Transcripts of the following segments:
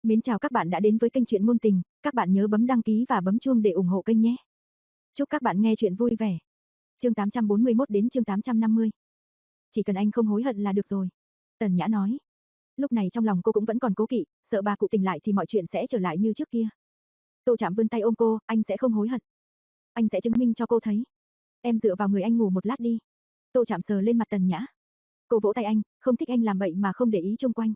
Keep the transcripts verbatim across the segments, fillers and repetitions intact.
Mến chào các bạn đã đến với kênh truyện ngôn tình, các bạn nhớ bấm đăng ký và bấm chuông để ủng hộ kênh nhé. Chúc các bạn nghe truyện vui vẻ. Chương tám trăm bốn mươi mốt đến chương tám trăm năm mươi. Chỉ cần anh không hối hận là được rồi. Tần Nhã nói. Lúc này trong lòng cô cũng vẫn còn cố kỵ, sợ bà cụ tỉnh lại thì mọi chuyện sẽ trở lại như trước kia. Tô Trạm vươn tay ôm cô, anh sẽ không hối hận. Anh sẽ chứng minh cho cô thấy. Em dựa vào người anh ngủ một lát đi. Tô Trạm sờ lên mặt Tần Nhã. Cô vỗ tay anh, không thích anh làm bậy mà không để ý xung quanh.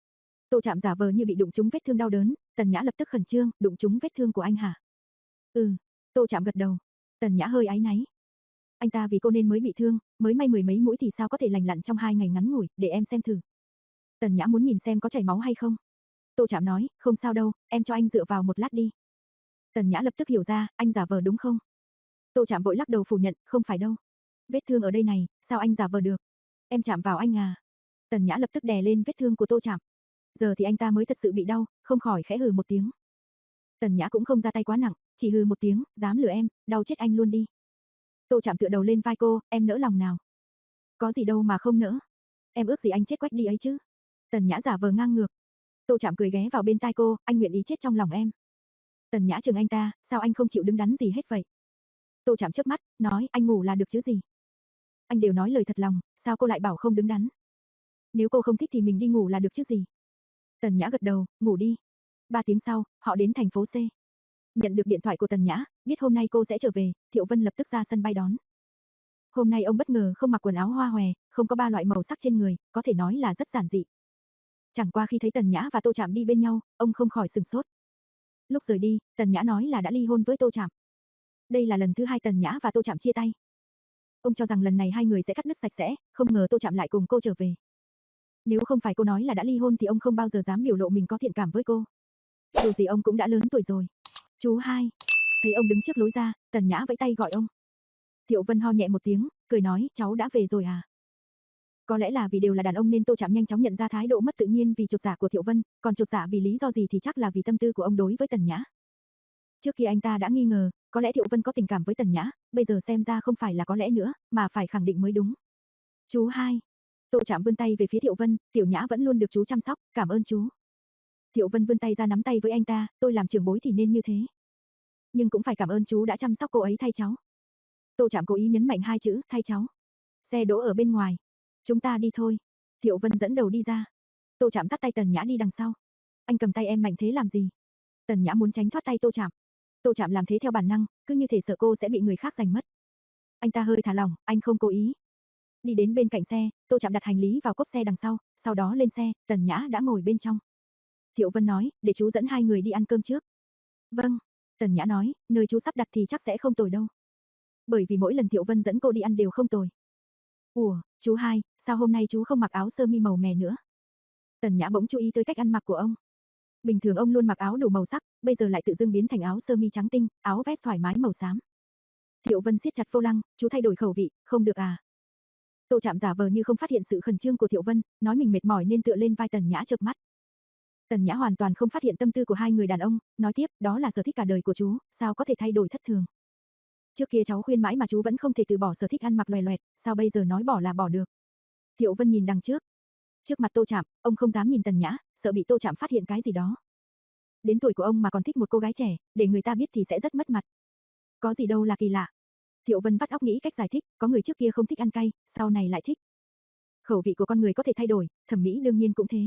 Tô Trạm giả vờ như bị đụng trúng vết thương đau đớn, Tần Nhã lập tức khẩn trương, đụng trúng vết thương của anh hả? Ừ, Tô Trạm gật đầu. Tần Nhã hơi áy náy. Anh ta vì cô nên mới bị thương, mới may mười mấy mũi thì sao có thể lành lặn trong hai ngày ngắn ngủi, để em xem thử. Tần Nhã muốn nhìn xem có chảy máu hay không. Tô Trạm nói, không sao đâu, em cho anh dựa vào một lát đi. Tần Nhã lập tức hiểu ra, anh giả vờ đúng không? Tô Trạm vội lắc đầu phủ nhận, không phải đâu. Vết thương ở đây này, sao anh giả vờ được? Em chạm vào anh à? Tần Nhã lập tức đè lên vết thương của Tô Trạm. Giờ thì anh ta mới thật sự bị đau, không khỏi khẽ hừ một tiếng. Tần Nhã cũng không ra tay quá nặng, chỉ hừ một tiếng, dám lừa em, đau chết anh luôn đi. Tô Trạm tựa đầu lên vai cô, em nỡ lòng nào? Có gì đâu mà không nỡ. Em ước gì anh chết quách đi ấy chứ. Tần Nhã giả vờ ngang ngược. Tô Trạm cười ghé vào bên tai cô, anh nguyện ý chết trong lòng em. Tần Nhã chừng anh ta, sao anh không chịu đứng đắn gì hết vậy? Tô Trạm chớp mắt, nói anh ngủ là được chứ gì. Anh đều nói lời thật lòng, sao cô lại bảo không đứng đắn? Nếu cô không thích thì mình đi ngủ là được chứ gì. Tần Nhã gật đầu, ngủ đi. Ba tiếng sau, họ đến thành phố C. Nhận được điện thoại của Tần Nhã, biết hôm nay cô sẽ trở về, Thiệu Vân lập tức ra sân bay đón. Hôm nay ông bất ngờ không mặc quần áo hoa hòe, không có ba loại màu sắc trên người, có thể nói là rất giản dị. Chẳng qua khi thấy Tần Nhã và Tô Trạm đi bên nhau, ông không khỏi sừng sốt. Lúc rời đi, Tần Nhã nói là đã ly hôn với Tô Trạm. Đây là lần thứ hai Tần Nhã và Tô Trạm chia tay. Ông cho rằng lần này hai người sẽ cắt đứt sạch sẽ, không ngờ Tô Trạm lại cùng cô trở về. Nếu không phải cô nói là đã ly hôn thì ông không bao giờ dám biểu lộ mình có thiện cảm với cô. Dù gì ông cũng đã lớn tuổi rồi. Chú hai. Thấy ông đứng trước lối ra, Tần Nhã vẫy tay gọi ông. Thiệu Vân ho nhẹ một tiếng, cười nói, cháu đã về rồi à? Có lẽ là vì đều là đàn ông nên Tô Trạm nhanh chóng nhận ra thái độ mất tự nhiên vì chột dạ của Thiệu Vân, còn chột dạ vì lý do gì thì chắc là vì tâm tư của ông đối với Tần Nhã. Trước khi anh ta đã nghi ngờ, có lẽ Thiệu Vân có tình cảm với Tần Nhã, bây giờ xem ra không phải là có lẽ nữa, mà phải khẳng định mới đúng. Chú hai. Tô Trạm vươn tay về phía Thiệu Vân, Tiểu Nhã vẫn luôn được chú chăm sóc, cảm ơn chú. Thiệu Vân vươn tay ra nắm tay với anh ta, tôi làm trưởng bối thì nên như thế. Nhưng cũng phải cảm ơn chú đã chăm sóc cô ấy thay cháu. Tô Trạm cố ý nhấn mạnh hai chữ, thay cháu. Xe đỗ ở bên ngoài. Chúng ta đi thôi. Thiệu Vân dẫn đầu đi ra. Tô Trạm dắt tay Tần Nhã đi đằng sau. Anh cầm tay em mạnh thế làm gì? Tần Nhã muốn tránh thoát tay Tô Trạm. Tô Trạm làm thế theo bản năng, cứ như thể sợ cô sẽ bị người khác giành mất. Anh ta hơi thả lỏng, anh không cố ý. Đi đến bên cạnh xe, Tô Trạm đặt hành lý vào cốp xe đằng sau, sau đó lên xe, Tần Nhã đã ngồi bên trong. Thiệu Vân nói, để chú dẫn hai người đi ăn cơm trước. Vâng. Tần Nhã nói, nơi chú sắp đặt thì chắc sẽ không tồi đâu. Bởi vì mỗi lần Thiệu Vân dẫn cô đi ăn đều không tồi. Ủa, chú hai, sao hôm nay chú không mặc áo sơ mi màu mè nữa? Tần Nhã bỗng chú ý tới cách ăn mặc của ông. Bình thường ông luôn mặc áo đủ màu sắc, bây giờ lại tự dưng biến thành áo sơ mi trắng tinh, áo vest thoải mái màu xám. Thiệu Vân siết chặt vô lăng, chú thay đổi khẩu vị, không được à? Tô Trạm giả vờ như không phát hiện sự khẩn trương của Thiệu Vân, nói mình mệt mỏi nên tựa lên vai Tần Nhã chợp mắt. Tần Nhã hoàn toàn không phát hiện tâm tư của hai người đàn ông, nói tiếp, đó là sở thích cả đời của chú, sao có thể thay đổi thất thường. Trước kia cháu khuyên mãi mà chú vẫn không thể từ bỏ sở thích ăn mặc loè loẹt, sao bây giờ nói bỏ là bỏ được. Thiệu Vân nhìn đằng trước. Trước mặt Tô Trạm, ông không dám nhìn Tần Nhã, sợ bị Tô Trạm phát hiện cái gì đó. Đến tuổi của ông mà còn thích một cô gái trẻ, để người ta biết thì sẽ rất mất mặt. Có gì đâu là kỳ lạ. Thiệu Vân vắt óc nghĩ cách giải thích, có người trước kia không thích ăn cay, sau này lại thích. Khẩu vị của con người có thể thay đổi, thẩm mỹ đương nhiên cũng thế.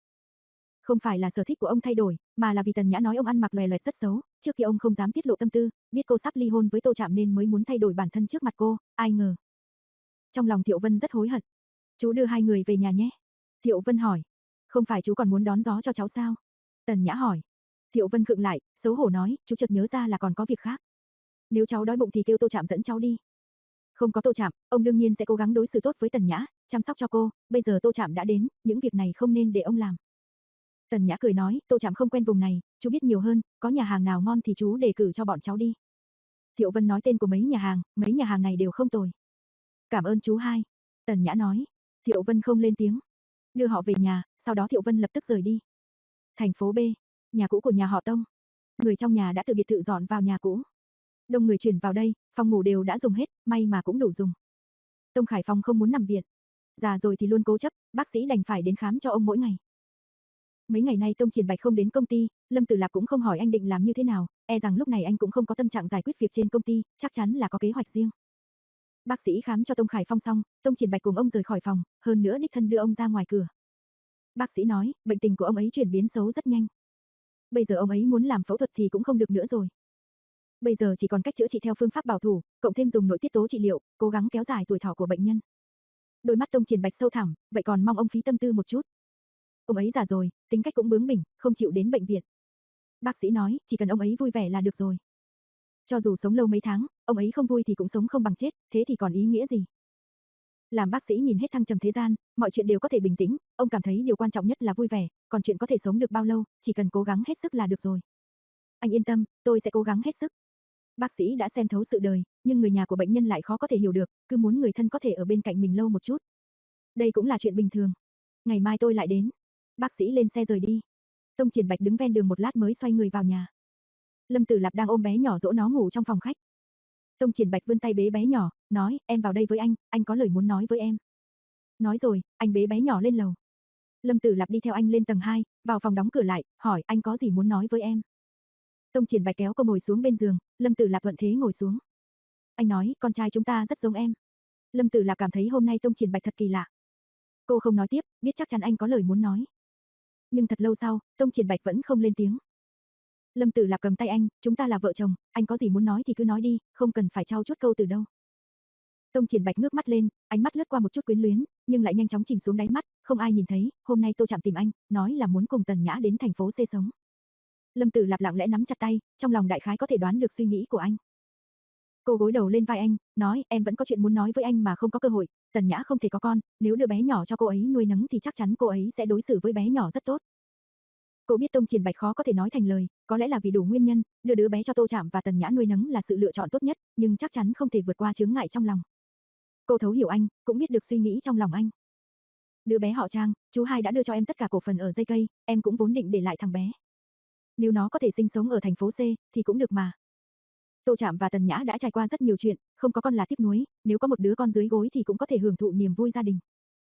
Không phải là sở thích của ông thay đổi, mà là vì Tần Nhã nói ông ăn mặc loè loẹt rất xấu, trước kia ông không dám tiết lộ tâm tư, biết cô sắp ly hôn với Tô Trạm nên mới muốn thay đổi bản thân trước mặt cô, ai ngờ. Trong lòng Thiệu Vân rất hối hận. Chú đưa hai người về nhà nhé. Thiệu Vân hỏi. Không phải chú còn muốn đón gió cho cháu sao? Tần Nhã hỏi. Thiệu Vân khựng lại, xấu hổ nói, chú chợt nhớ ra là còn có việc khác. Nếu cháu đói bụng thì kêu Tô Trạm dẫn cháu đi. Không có Tô Trạm, ông đương nhiên sẽ cố gắng đối xử tốt với Tần Nhã, chăm sóc cho cô, bây giờ Tô Trạm đã đến, những việc này không nên để ông làm. Tần Nhã cười nói, Tô Trạm không quen vùng này, chú biết nhiều hơn, có nhà hàng nào ngon thì chú đề cử cho bọn cháu đi. Thiệu Vân nói tên của mấy nhà hàng, mấy nhà hàng này đều không tồi. Cảm ơn chú hai. Tần Nhã nói. Thiệu Vân không lên tiếng. Đưa họ về nhà, sau đó Thiệu Vân lập tức rời đi. Thành phố B, nhà cũ của nhà họ Tông. Người trong nhà đã từ biệt thự dọn vào nhà cũ. Đông người chuyển vào đây, phòng ngủ đều đã dùng hết, may mà cũng đủ dùng. Tông Khải Phong không muốn nằm viện. Già rồi thì luôn cố chấp, bác sĩ đành phải đến khám cho ông mỗi ngày. Mấy ngày nay Tông Triển Bạch không đến công ty, Lâm Tử Lạp cũng không hỏi anh định làm như thế nào, e rằng lúc này anh cũng không có tâm trạng giải quyết việc trên công ty, chắc chắn là có kế hoạch riêng. Bác sĩ khám cho Tông Khải Phong xong, Tông Triển Bạch cùng ông rời khỏi phòng, hơn nữa đích thân đưa ông ra ngoài cửa. Bác sĩ nói, bệnh tình của ông ấy chuyển biến xấu rất nhanh. Bây giờ ông ấy muốn làm phẫu thuật thì cũng không được nữa rồi. Bây giờ chỉ còn cách chữa trị theo phương pháp bảo thủ, cộng thêm dùng nội tiết tố trị liệu, cố gắng kéo dài tuổi thọ của bệnh nhân. Đôi mắt Tông Triển Bạch sâu thẳm, vậy còn mong ông phí tâm tư một chút. Ông ấy già rồi, tính cách cũng bướng bỉnh, không chịu đến bệnh viện. Bác sĩ nói, chỉ cần ông ấy vui vẻ là được rồi. Cho dù sống lâu mấy tháng, ông ấy không vui thì cũng sống không bằng chết, thế thì còn ý nghĩa gì? Làm bác sĩ nhìn hết thăng trầm thế gian, mọi chuyện đều có thể bình tĩnh, ông cảm thấy điều quan trọng nhất là vui vẻ, còn chuyện có thể sống được bao lâu, chỉ cần cố gắng hết sức là được rồi. Anh yên tâm, tôi sẽ cố gắng hết sức. Bác sĩ đã xem thấu sự đời, nhưng người nhà của bệnh nhân lại khó có thể hiểu được, cứ muốn người thân có thể ở bên cạnh mình lâu một chút. Đây cũng là chuyện bình thường. Ngày mai tôi lại đến. Bác sĩ lên xe rời đi. Tông Triển Bạch đứng ven đường một lát mới xoay người vào nhà. Lâm Tử Lạp đang ôm bé nhỏ dỗ nó ngủ trong phòng khách. Tông Triển Bạch vươn tay bế bé nhỏ, nói, em vào đây với anh, anh có lời muốn nói với em. Nói rồi, anh bế bé nhỏ lên lầu. Lâm Tử Lạp đi theo anh lên tầng hai, vào phòng đóng cửa lại, hỏi, anh có gì muốn nói với em. Tông Triển Bạch kéo cô ngồi xuống bên giường, Lâm Tử Lạp thuận thế ngồi xuống. Anh nói, con trai chúng ta rất giống em. Lâm Tử Lạp cảm thấy hôm nay Tông Triển Bạch thật kỳ lạ. Cô không nói tiếp, biết chắc chắn anh có lời muốn nói. Nhưng thật lâu sau, Tông Triển Bạch vẫn không lên tiếng. Lâm Tử Lạp cầm tay anh, chúng ta là vợ chồng, anh có gì muốn nói thì cứ nói đi, không cần phải trau chuốt câu từ đâu. Tông Triển Bạch ngước mắt lên, ánh mắt lướt qua một chút quyến luyến, nhưng lại nhanh chóng chìm xuống đáy mắt, không ai nhìn thấy, hôm nay Tô Trạm tìm anh, nói là muốn cùng Tần Nhã đến thành phố C sống. Lâm Tử Lạp lặng lẽ nắm chặt tay, trong lòng đại khái có thể đoán được suy nghĩ của anh. Cô gối đầu lên vai anh, nói, em vẫn có chuyện muốn nói với anh mà không có cơ hội, Tần Nhã không thể có con, nếu đưa bé nhỏ cho cô ấy nuôi nấng thì chắc chắn cô ấy sẽ đối xử với bé nhỏ rất tốt. Cô biết Tông Triển Bạch khó có thể nói thành lời, có lẽ là vì đủ nguyên nhân, đưa đứa bé cho Tô Trạm và Tần Nhã nuôi nấng là sự lựa chọn tốt nhất, nhưng chắc chắn không thể vượt qua chướng ngại trong lòng. Cô thấu hiểu anh, cũng biết được suy nghĩ trong lòng anh. Đứa bé họ Trang, chú hai đã đưa cho em tất cả cổ phần ở dây cây, em cũng vốn định để lại thằng bé. Nếu nó có thể sinh sống ở thành phố C, thì cũng được mà. Tô Trạm và Tần Nhã đã trải qua rất nhiều chuyện, không có con là tiếc nuối, nếu có một đứa con dưới gối thì cũng có thể hưởng thụ niềm vui gia đình.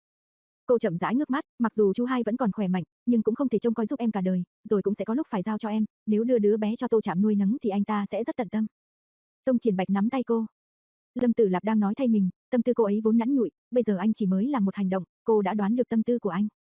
Cô chậm rãi ngước mắt, mặc dù chú hai vẫn còn khỏe mạnh, nhưng cũng không thể trông coi giúp em cả đời, rồi cũng sẽ có lúc phải giao cho em, nếu đưa đứa bé cho Tô Trạm nuôi nấng thì anh ta sẽ rất tận tâm. Tông Triển Bạch nắm tay cô. Lâm Tử Lạp đang nói thay mình, tâm tư cô ấy vốn nhẵn nhụi, bây giờ anh chỉ mới làm một hành động, cô đã đoán được tâm tư của anh.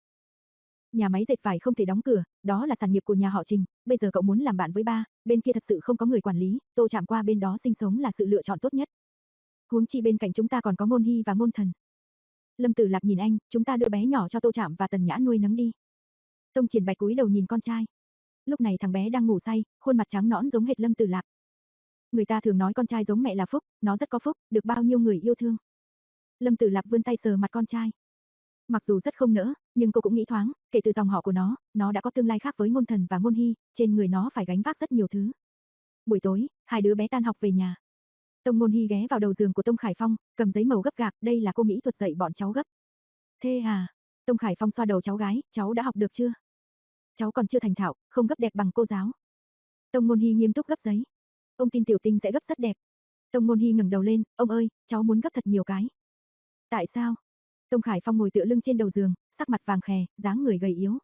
Nhà máy dệt vải không thể đóng cửa, đó là sản nghiệp của nhà họ Trình, bây giờ cậu muốn làm bạn với ba, bên kia thật sự không có người quản lý, Tô Trạm qua bên đó sinh sống là sự lựa chọn tốt nhất. Huống chi bên cạnh chúng ta còn có Ngôn Hy và Ngôn Thần. Lâm Tử Lạp nhìn anh, chúng ta đưa bé nhỏ cho Tô Trạm và Tần Nhã nuôi nấng đi. Tông Triển Bạch cúi đầu nhìn con trai. Lúc này thằng bé đang ngủ say, khuôn mặt trắng nõn giống hệt Lâm Tử Lạp. Người ta thường nói con trai giống mẹ là phúc, nó rất có phúc, được bao nhiêu người yêu thương. Lâm Tử Lạp vươn tay sờ mặt con trai. Mặc dù rất không nỡ, nhưng cô cũng nghĩ thoáng, kể từ dòng họ của nó, nó đã có tương lai khác với Ngôn Thần và Ngôn Hy, trên người nó phải gánh vác rất nhiều thứ. Buổi tối, hai đứa bé tan học về nhà. Tông Ngôn Hy ghé vào đầu giường của Tông Khải Phong, cầm giấy màu gấp gạc, đây là cô mỹ thuật dạy bọn cháu gấp. Thế à? Tông Khải Phong xoa đầu cháu gái, cháu đã học được chưa? Cháu còn chưa thành thạo, không gấp đẹp bằng cô giáo. Tông Ngôn Hy nghiêm túc gấp giấy. Ông tin Tiểu Tinh sẽ gấp rất đẹp. Tông Ngôn Hy ngẩng đầu lên, ông ơi, cháu muốn gấp thật nhiều cái. Tại sao? Tông Khải Phong ngồi tựa lưng trên đầu giường, sắc mặt vàng khè, dáng người gầy yếu.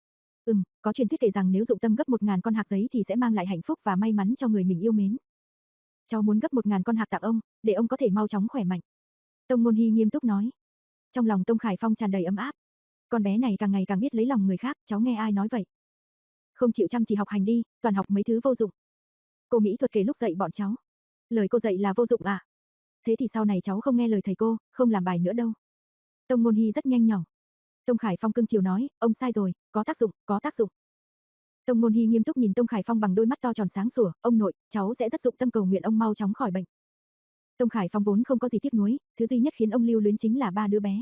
Ừm, có truyền thuyết kể rằng nếu dụng tâm gấp một ngàn con hạc giấy thì sẽ mang lại hạnh phúc và may mắn cho người mình yêu mến. Cháu muốn gấp một ngàn con hạc tặng ông, để ông có thể mau chóng khỏe mạnh. Tông Ngôn Hy nghiêm túc nói. Trong lòng Tông Khải Phong tràn đầy ấm áp. Con bé này càng ngày càng biết lấy lòng người khác, cháu nghe ai nói vậy? Không chịu chăm chỉ học hành đi, toàn học mấy thứ vô dụng. Cô mỹ thuật kể lúc dạy bọn cháu. Lời cô dạy là vô dụng à? Thế thì sau này cháu không nghe lời thầy cô, không làm bài nữa đâu. Tông Ngôn Hy rất nhanh nhỏ. Tông Khải Phong cưng chiều nói, ông sai rồi, có tác dụng, có tác dụng. Tông Ngôn Hy nghiêm túc nhìn Tông Khải Phong bằng đôi mắt to tròn sáng sủa, ông nội, cháu sẽ rất dụng tâm cầu nguyện ông mau chóng khỏi bệnh. Tông Khải Phong vốn không có gì tiếc nuối, thứ duy nhất khiến ông lưu luyến chính là ba đứa bé.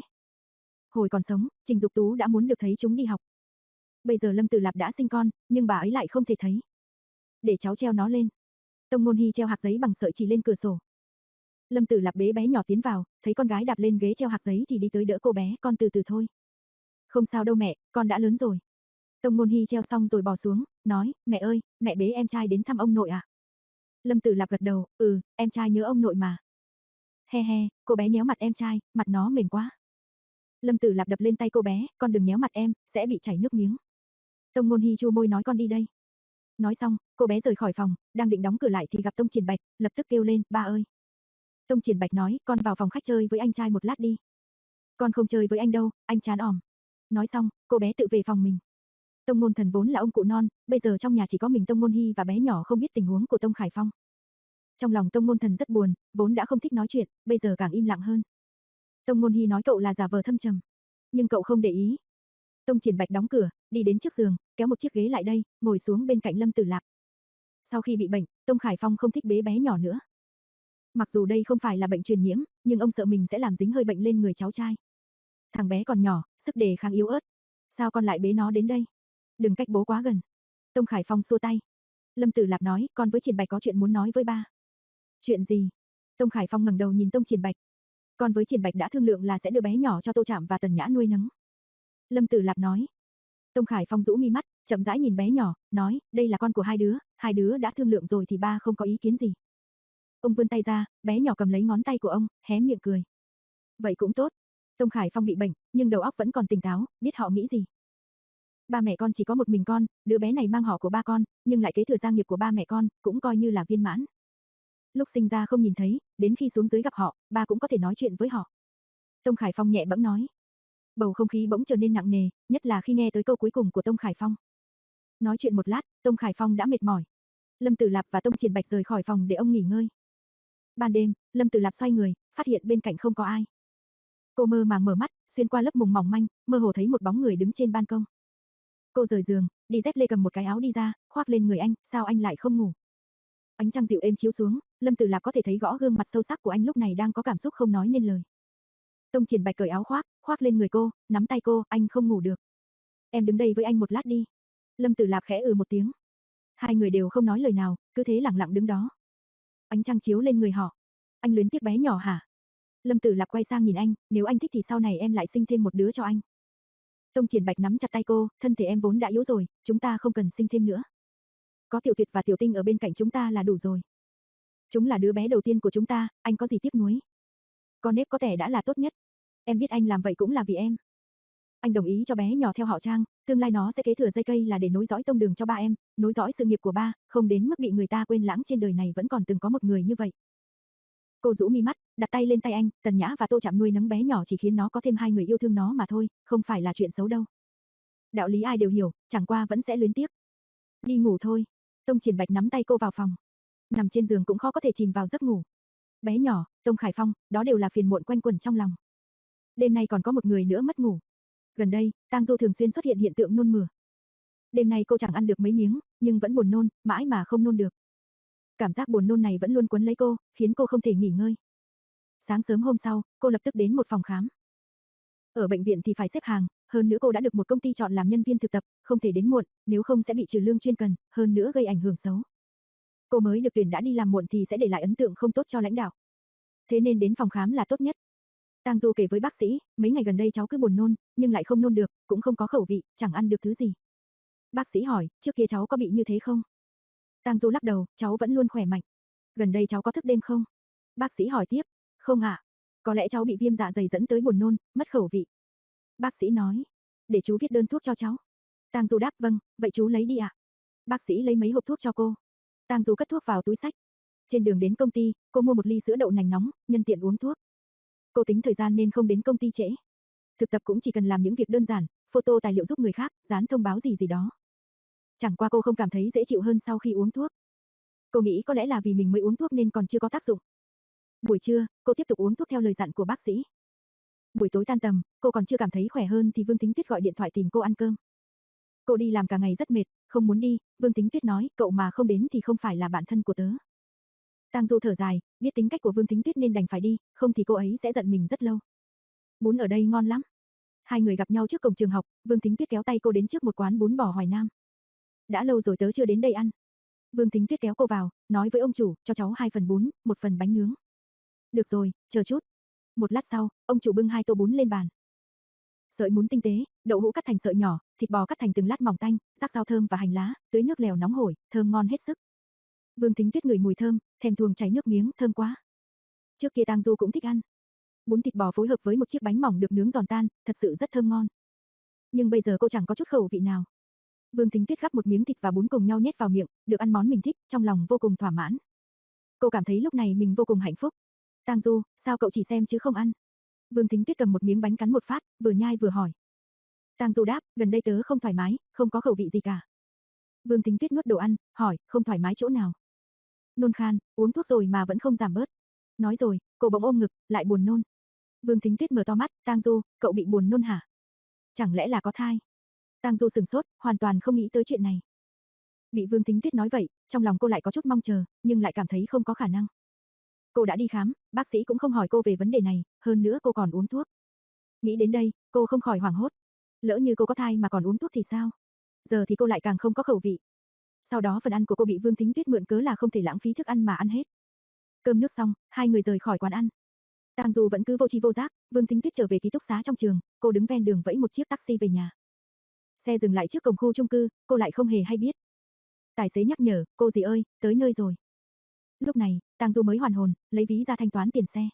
Hồi còn sống, Trình Dục Tú đã muốn được thấy chúng đi học. Bây giờ Lâm Tử Lạp đã sinh con, nhưng bà ấy lại không thể thấy. Để cháu treo nó lên. Tông Ngôn Hy treo hạc giấy bằng sợi chỉ lên cửa sổ. Lâm Tử Lạp bế bé nhỏ tiến vào, thấy con gái đạp lên ghế treo hạc giấy thì đi tới đỡ cô bé, con từ từ thôi. Không sao đâu mẹ, con đã lớn rồi. Tông Ngôn Hy treo xong rồi bò xuống, nói, mẹ ơi, mẹ bế em trai đến thăm ông nội à? Lâm Tử Lạp gật đầu, ừ, em trai nhớ ông nội mà. He he, cô bé nhéo mặt em trai, mặt nó mềm quá. Lâm Tử Lạp đập lên tay cô bé, con đừng nhéo mặt em, sẽ bị chảy nước miếng. Tông Ngôn Hi chu môi nói con đi đây. Nói xong, cô bé rời khỏi phòng, đang định đóng cửa lại thì gặp Tông Triển Bạch, lập tức kêu lên, ba ơi. Tông Triển Bạch nói, con vào phòng khách chơi với anh trai một lát đi. Con không chơi với anh đâu, anh chán òm. Nói xong, cô bé tự về phòng mình. Tông Ngôn Thần vốn là ông cụ non, bây giờ trong nhà chỉ có mình Tông Ngôn Hi và bé nhỏ không biết tình huống của Tông Khải Phong. Trong lòng Tông Ngôn Thần rất buồn, vốn đã không thích nói chuyện, bây giờ càng im lặng hơn. Tông Ngôn Hi nói cậu là giả vờ thâm trầm, nhưng cậu không để ý. Tông Triển Bạch đóng cửa, đi đến trước giường, kéo một chiếc ghế lại đây, ngồi xuống bên cạnh Lâm Tử Lạp. Sau khi bị bệnh, Tông Khải Phong không thích bế bé nhỏ nữa. Mặc dù đây không phải là bệnh truyền nhiễm, nhưng ông sợ mình sẽ làm dính hơi bệnh lên người cháu trai. Thằng bé còn nhỏ, sức đề kháng yếu ớt. Sao con lại bế nó đến đây? Đừng cách bố quá gần. Tông Khải Phong xua tay. Lâm Tử Lạp nói, con với Triển Bạch có chuyện muốn nói với ba. Chuyện gì? Tông Khải Phong ngẩng đầu nhìn Tông Triển Bạch. Con với Triển Bạch đã thương lượng là sẽ đưa bé nhỏ cho Tô Trạm và Tần Nhã nuôi nấng. Lâm Tử Lạp nói. Tông Khải Phong rũ mi mắt, chậm rãi nhìn bé nhỏ, nói, đây là con của hai đứa, hai đứa đã thương lượng rồi thì ba không có ý kiến gì. Ông vươn tay ra, bé nhỏ cầm lấy ngón tay của ông, hé miệng cười. Vậy cũng tốt. Tông Khải Phong bị bệnh, nhưng đầu óc vẫn còn tỉnh táo, biết họ nghĩ gì. Ba mẹ con chỉ có một mình con, đứa bé này mang họ của ba con, nhưng lại kế thừa gia nghiệp của ba mẹ con, cũng coi như là viên mãn. Lúc sinh ra không nhìn thấy, đến khi xuống dưới gặp họ, ba cũng có thể nói chuyện với họ. Tông Khải Phong nhẹ bẫng nói. Bầu không khí bỗng trở nên nặng nề, nhất là khi nghe tới câu cuối cùng của Tông Khải Phong. Nói chuyện một lát, Tông Khải Phong đã mệt mỏi. Lâm Tử Lạp và Tông Triển Bạch rời khỏi phòng để ông nghỉ ngơi. Ban đêm, Lâm Tử Lạp xoay người, phát hiện bên cạnh không có ai. Cô mơ màng mở mắt, xuyên qua lớp mùng mỏng manh, mơ hồ thấy một bóng người đứng trên ban công. Cô rời giường, đi dép lê cầm một cái áo đi ra, khoác lên người anh, sao anh lại không ngủ? Ánh trăng dịu êm chiếu xuống, Lâm Tử Lạp có thể thấy rõ gương mặt sâu sắc của anh lúc này đang có cảm xúc không nói nên lời. Tông Triển Bạch cởi áo khoác, khoác lên người cô, nắm tay cô, anh không ngủ được. Em đứng đây với anh một lát đi. Lâm Tử Lạp khẽ ừ một tiếng. Hai người đều không nói lời nào, cứ thế lặng lặng đứng đó. Ánh trăng chiếu lên người họ. Anh luyến tiếc bé nhỏ hả? Lâm Tử Lạp quay sang nhìn anh, nếu anh thích thì sau này em lại sinh thêm một đứa cho anh. Tông Triển Bạch nắm chặt tay cô, thân thể em vốn đã yếu rồi, chúng ta không cần sinh thêm nữa. Có Tiểu Tuyệt và Tiểu Tinh ở bên cạnh chúng ta là đủ rồi. Chúng là đứa bé đầu tiên của chúng ta, anh có gì tiếc nuối? Con nếp có thể đã là tốt nhất. Em biết anh làm vậy cũng là vì em. Anh đồng ý cho bé nhỏ theo họ Trang, tương lai nó sẽ kế thừa dây cây là để nối dõi tông đường cho ba em, nối dõi sự nghiệp của ba, không đến mức bị người ta quên lãng trên đời này vẫn còn từng có một người như vậy. Cô rũ mi mắt, đặt tay lên tay anh, Tần Nhã và Tô Trạm nuôi nấng bé nhỏ chỉ khiến nó có thêm hai người yêu thương nó mà thôi, không phải là chuyện xấu đâu. Đạo lý ai đều hiểu, chẳng qua vẫn sẽ luyến tiếc. Đi ngủ thôi. Tông Triển Bạch nắm tay cô vào phòng. Nằm trên giường cũng khó có thể chìm vào giấc ngủ. Bé nhỏ, Tông Khải Phong, đó đều là phiền muộn quanh quẩn trong lòng. Đêm nay còn có một người nữa mất ngủ. Gần đây, Tang Du thường xuyên xuất hiện hiện tượng nôn mửa. Đêm nay cô chẳng ăn được mấy miếng, nhưng vẫn buồn nôn, mãi mà không nôn được. Cảm giác buồn nôn này vẫn luôn quấn lấy cô, khiến cô không thể nghỉ ngơi. Sáng sớm hôm sau, cô lập tức đến một phòng khám. Ở bệnh viện thì phải xếp hàng, hơn nữa cô đã được một công ty chọn làm nhân viên thực tập, không thể đến muộn, nếu không sẽ bị trừ lương chuyên cần, hơn nữa gây ảnh hưởng xấu. Cô mới được tuyển đã đi làm muộn thì sẽ để lại ấn tượng không tốt cho lãnh đạo. Thế nên đến phòng khám là tốt nhất. Tang Du kể với bác sĩ, mấy ngày gần đây cháu cứ buồn nôn, nhưng lại không nôn được, cũng không có khẩu vị, chẳng ăn được thứ gì. Bác sĩ hỏi, trước kia cháu có bị như thế không? Tang Du lắc đầu, cháu vẫn luôn khỏe mạnh. Gần đây cháu có thức đêm không? Bác sĩ hỏi tiếp, không ạ. À? Có lẽ cháu bị viêm dạ dày dẫn tới buồn nôn, mất khẩu vị. Bác sĩ nói, để chú viết đơn thuốc cho cháu. Tang Du đáp vâng, vậy chú lấy đi ạ. À? Bác sĩ lấy mấy hộp thuốc cho cô. Tang Du cất thuốc vào túi xách. Trên đường đến công ty, cô mua một ly sữa đậu nành nóng, nhân tiện uống thuốc. Cô tính thời gian nên không đến công ty trễ. Thực tập cũng chỉ cần làm những việc đơn giản, photo tài liệu giúp người khác, dán thông báo gì gì đó. Chẳng qua cô không cảm thấy dễ chịu hơn sau khi uống thuốc. Cô nghĩ có lẽ là vì mình mới uống thuốc nên còn chưa có tác dụng. Buổi trưa, cô tiếp tục uống thuốc theo lời dặn của bác sĩ. Buổi tối tan tầm, cô còn chưa cảm thấy khỏe hơn thì Vương Tính Tuyết gọi điện thoại tìm cô ăn cơm. Cô đi làm cả ngày rất mệt, không muốn đi, Vương Tính Tuyết nói, cậu mà không đến thì không phải là bạn thân của tớ. Tang Du thở dài, biết tính cách của Vương Tính Tuyết nên đành phải đi, không thì cô ấy sẽ giận mình rất lâu. Bún ở đây ngon lắm. Hai người gặp nhau trước cổng trường học, Vương Tính Tuyết kéo tay cô đến trước một quán bún bò Hoài Nam. Đã lâu rồi tớ chưa đến đây ăn. Vương Tính Tuyết kéo cô vào, nói với ông chủ, cho cháu hai phần bún, một phần bánh nướng. Được rồi, chờ chút. Một lát sau, ông chủ bưng hai tô bún lên bàn. Sợi bún tinh tế, đậu hũ cắt thành sợi nhỏ, thịt bò cắt thành từng lát mỏng tanh, rắc rau thơm và hành lá, tưới nước lèo nóng hổi, thơm ngon hết sức. Vương Tính Tuyết ngửi mùi thơm, thèm thuồng chảy nước miếng, thơm quá. Trước kia Tang Du cũng thích ăn. Bún thịt bò phối hợp với một chiếc bánh mỏng được nướng giòn tan, thật sự rất thơm ngon. Nhưng bây giờ cô chẳng có chút khẩu vị nào. Vương Thính Tuyết gắp một miếng thịt và bún cùng nhau nhét vào miệng, được ăn món mình thích, trong lòng vô cùng thỏa mãn. Cô cảm thấy lúc này mình vô cùng hạnh phúc. Tang Du, sao cậu chỉ xem chứ không ăn? Vương Thính Tuyết cầm một miếng bánh cắn một phát, vừa nhai vừa hỏi. Tang Du đáp, gần đây tớ không thoải mái, không có khẩu vị gì cả. Vương Thính Tuyết nuốt đồ ăn, hỏi, không thoải mái chỗ nào? Nôn khan, uống thuốc rồi mà vẫn không giảm bớt. Nói rồi, cô bỗng ôm ngực, lại buồn nôn. Vương Thính Tuyết mở to mắt, Tang Du, cậu bị buồn nôn hả? Chẳng lẽ là có thai? Tang Du sửng sốt, hoàn toàn không nghĩ tới chuyện này. Bị Vương Thính Tuyết nói vậy, trong lòng cô lại có chút mong chờ, nhưng lại cảm thấy không có khả năng. Cô đã đi khám, bác sĩ cũng không hỏi cô về vấn đề này, hơn nữa cô còn uống thuốc. Nghĩ đến đây, cô không khỏi hoảng hốt. Lỡ như cô có thai mà còn uống thuốc thì sao? Giờ thì cô lại càng không có khẩu vị. Sau đó phần ăn của cô bị Vương Thính Tuyết mượn cớ là không thể lãng phí thức ăn mà ăn hết. Cơm nước xong, hai người rời khỏi quán ăn. Tang Du vẫn cứ vô tri vô giác, Vương Thính Tuyết trở về ký túc xá trong trường, cô đứng ven đường vẫy một chiếc taxi về nhà. Xe dừng lại trước cổng khu chung cư, cô lại không hề hay biết. Tài xế nhắc nhở, cô dì ơi, tới nơi rồi. Lúc này, Tang Du mới hoàn hồn, lấy ví ra thanh toán tiền xe.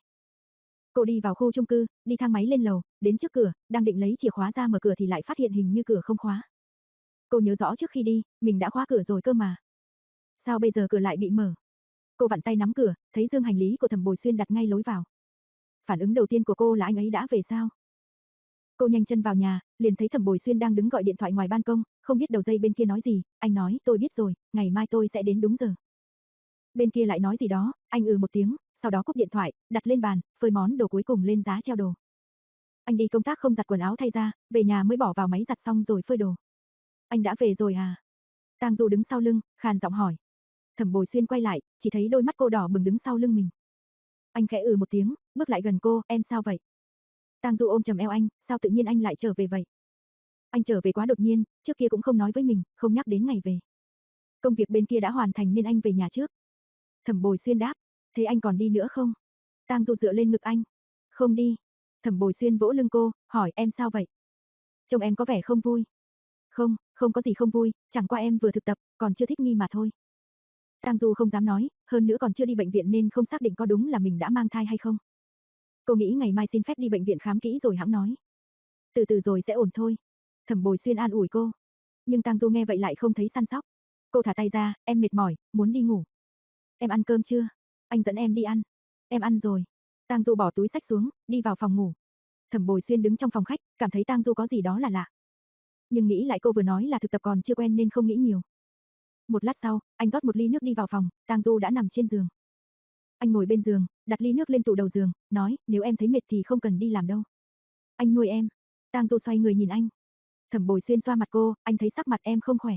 Cô đi vào khu chung cư, đi thang máy lên lầu, đến trước cửa, đang định lấy chìa khóa ra mở cửa thì lại phát hiện hình như cửa không khóa. Cô nhớ rõ trước khi đi, mình đã khóa cửa rồi cơ mà. Sao bây giờ cửa lại bị mở? Cô vặn tay nắm cửa, thấy dương hành lý của Thẩm Bồi Xuyên đặt ngay lối vào. Phản ứng đầu tiên của cô là anh ấy đã về sao? Cô nhanh chân vào nhà, liền thấy Thẩm Bồi Xuyên đang đứng gọi điện thoại ngoài ban công, không biết đầu dây bên kia nói gì, anh nói, tôi biết rồi, ngày mai tôi sẽ đến đúng giờ. Bên kia lại nói gì đó, anh ừ một tiếng, sau đó cúp điện thoại, đặt lên bàn, phơi món đồ cuối cùng lên giá treo đồ. Anh đi công tác không giặt quần áo thay ra, về nhà mới bỏ vào máy giặt xong rồi phơi đồ. Anh đã về rồi à? Tang Du đứng sau lưng, khàn giọng hỏi. Thẩm Bồi Xuyên quay lại, chỉ thấy đôi mắt cô đỏ bừng đứng sau lưng mình. Anh khẽ ừ một tiếng, bước lại gần cô, em sao vậy? Tang Du ôm chầm eo anh, sao tự nhiên anh lại trở về vậy? Anh trở về quá đột nhiên, trước kia cũng không nói với mình, không nhắc đến ngày về. Công việc bên kia đã hoàn thành nên anh về nhà trước. Thẩm Bồi Xuyên đáp, thế anh còn đi nữa không? Tang Du dựa lên ngực anh. Không đi. Thẩm Bồi Xuyên vỗ lưng cô, hỏi em sao vậy? Trông em có vẻ không vui. Không, không có gì không vui, chẳng qua em vừa thực tập, còn chưa thích nghi mà thôi. Tang Du không dám nói, hơn nữa còn chưa đi bệnh viện nên không xác định có đúng là mình đã mang thai hay không. Cô nghĩ ngày mai xin phép đi bệnh viện khám kỹ rồi hãng nói. Từ từ rồi sẽ ổn thôi. Thẩm Bồi Xuyên an ủi cô. Nhưng Tang Du nghe vậy lại không thấy săn sóc. Cô thả tay ra, em mệt mỏi, muốn đi ngủ. Em ăn cơm chưa? Anh dẫn em đi ăn. Em ăn rồi. Tang Du bỏ túi xách xuống, đi vào phòng ngủ. Thẩm Bồi Xuyên đứng trong phòng khách, cảm thấy Tang Du có gì đó là lạ. Nhưng nghĩ lại cô vừa nói là thực tập còn chưa quen nên không nghĩ nhiều. Một lát sau, anh rót một ly nước đi vào phòng, Tang Du đã nằm trên giường. Anh ngồi bên giường, đặt ly nước lên tủ đầu giường, nói, nếu em thấy mệt thì không cần đi làm đâu. Anh nuôi em. Tang Du xoay người nhìn anh. Thẩm Bồi Xuyên xoa mặt cô, anh thấy sắc mặt em không khỏe.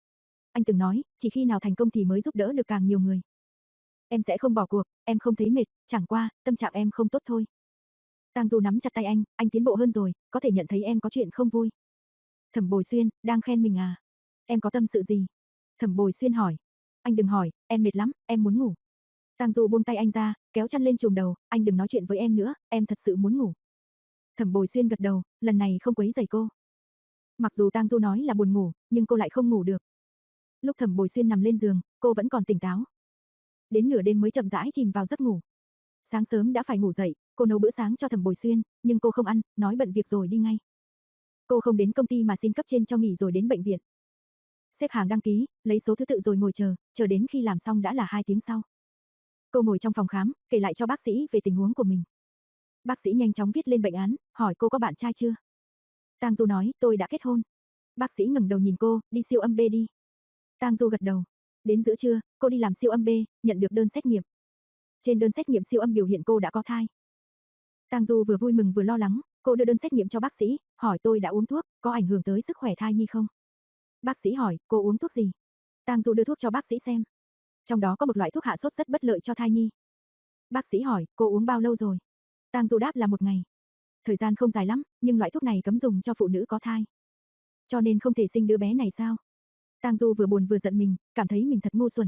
Anh từng nói, chỉ khi nào thành công thì mới giúp đỡ được càng nhiều người. Em sẽ không bỏ cuộc, em không thấy mệt, chẳng qua, tâm trạng em không tốt thôi. Tang Du nắm chặt tay anh, anh tiến bộ hơn rồi, có thể nhận thấy em có chuyện không vui. Thẩm Bồi Xuyên, đang khen mình à? Em có tâm sự gì? Thẩm Bồi Xuyên hỏi. Anh đừng hỏi, em mệt lắm, em muốn ngủ. Tang Du buông tay anh ra, kéo chăn lên trùm đầu, anh đừng nói chuyện với em nữa, em thật sự muốn ngủ. Thẩm Bồi Xuyên gật đầu, lần này không quấy rầy cô. Mặc dù Tang Du nói là buồn ngủ, nhưng cô lại không ngủ được. Lúc Thẩm Bồi Xuyên nằm lên giường, cô vẫn còn tỉnh táo. Đến nửa đêm mới chậm rãi chìm vào giấc ngủ. Sáng sớm đã phải ngủ dậy, cô nấu bữa sáng cho Thẩm Bồi Xuyên, nhưng cô không ăn, nói bận việc rồi đi ngay. Cô không đến công ty mà xin cấp trên cho nghỉ rồi đến bệnh viện. Xếp hàng đăng ký, lấy số thứ tự rồi ngồi chờ, chờ đến khi làm xong đã là hai tiếng sau. Cô ngồi trong phòng khám, kể lại cho bác sĩ về tình huống của mình. Bác sĩ nhanh chóng viết lên bệnh án, hỏi cô có bạn trai chưa. Tang Du nói, tôi đã kết hôn. Bác sĩ ngẩng đầu nhìn cô, đi siêu âm B đi. Tang Du gật đầu. Đến giữa trưa, cô đi làm siêu âm B, nhận được đơn xét nghiệm. Trên đơn xét nghiệm siêu âm biểu hiện cô đã có thai. Tang Du vừa vui mừng vừa lo lắng, cô đưa đơn xét nghiệm cho bác sĩ, hỏi tôi đã uống thuốc, có ảnh hưởng tới sức khỏe thai nhi không? Bác sĩ hỏi, cô uống thuốc gì? Tang Du đưa thuốc cho bác sĩ xem. Trong đó có một loại thuốc hạ sốt rất bất lợi cho thai nhi. Bác sĩ hỏi, cô uống bao lâu rồi? Tang Du đáp là một ngày. Thời gian không dài lắm, nhưng loại thuốc này cấm dùng cho phụ nữ có thai. Cho nên không thể sinh đứa bé này sao? Tang Du vừa buồn vừa giận mình, cảm thấy mình thật ngu xuẩn.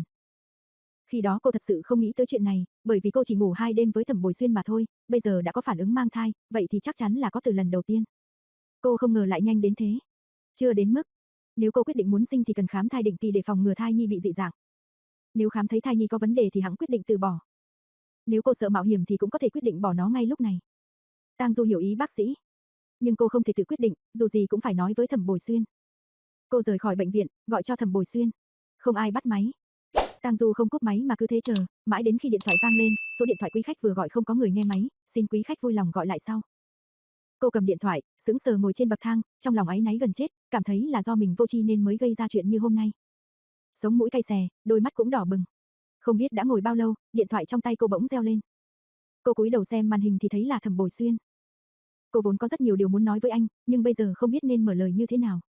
Khi đó cô thật sự không nghĩ tới chuyện này, bởi vì cô chỉ ngủ hai đêm với Thẩm Bồi Xuyên mà thôi, bây giờ đã có phản ứng mang thai, vậy thì chắc chắn là có từ lần đầu tiên. Cô không ngờ lại nhanh đến thế. Chưa đến mức. Nếu cô quyết định muốn sinh thì cần khám thai định kỳ để phòng ngừa thai nhi bị dị dạng. Nếu khám thấy thai nhi có vấn đề thì hẵng quyết định từ bỏ. Nếu cô sợ mạo hiểm thì cũng có thể quyết định bỏ nó ngay lúc này. Tang Du hiểu ý bác sĩ. Nhưng cô không thể tự quyết định, dù gì cũng phải nói với Thẩm Bồi Xuyên. Cô rời khỏi bệnh viện, gọi cho Thẩm Bồi Xuyên. Không ai bắt máy. Tang Du không cúp máy mà cứ thế chờ, mãi đến khi điện thoại vang lên, số điện thoại quý khách vừa gọi không có người nghe máy, xin quý khách vui lòng gọi lại sau. Cô cầm điện thoại, sững sờ ngồi trên bậc thang, trong lòng áy náy gần chết, cảm thấy là do mình vô tri nên mới gây ra chuyện như hôm nay. Sống mũi cay xè, đôi mắt cũng đỏ bừng. Không biết đã ngồi bao lâu, điện thoại trong tay cô bỗng reo lên. Cô cúi đầu xem màn hình thì thấy là Thẩm Bồi Xuyên. Cô vốn có rất nhiều điều muốn nói với anh, nhưng bây giờ không biết nên mở lời như thế nào.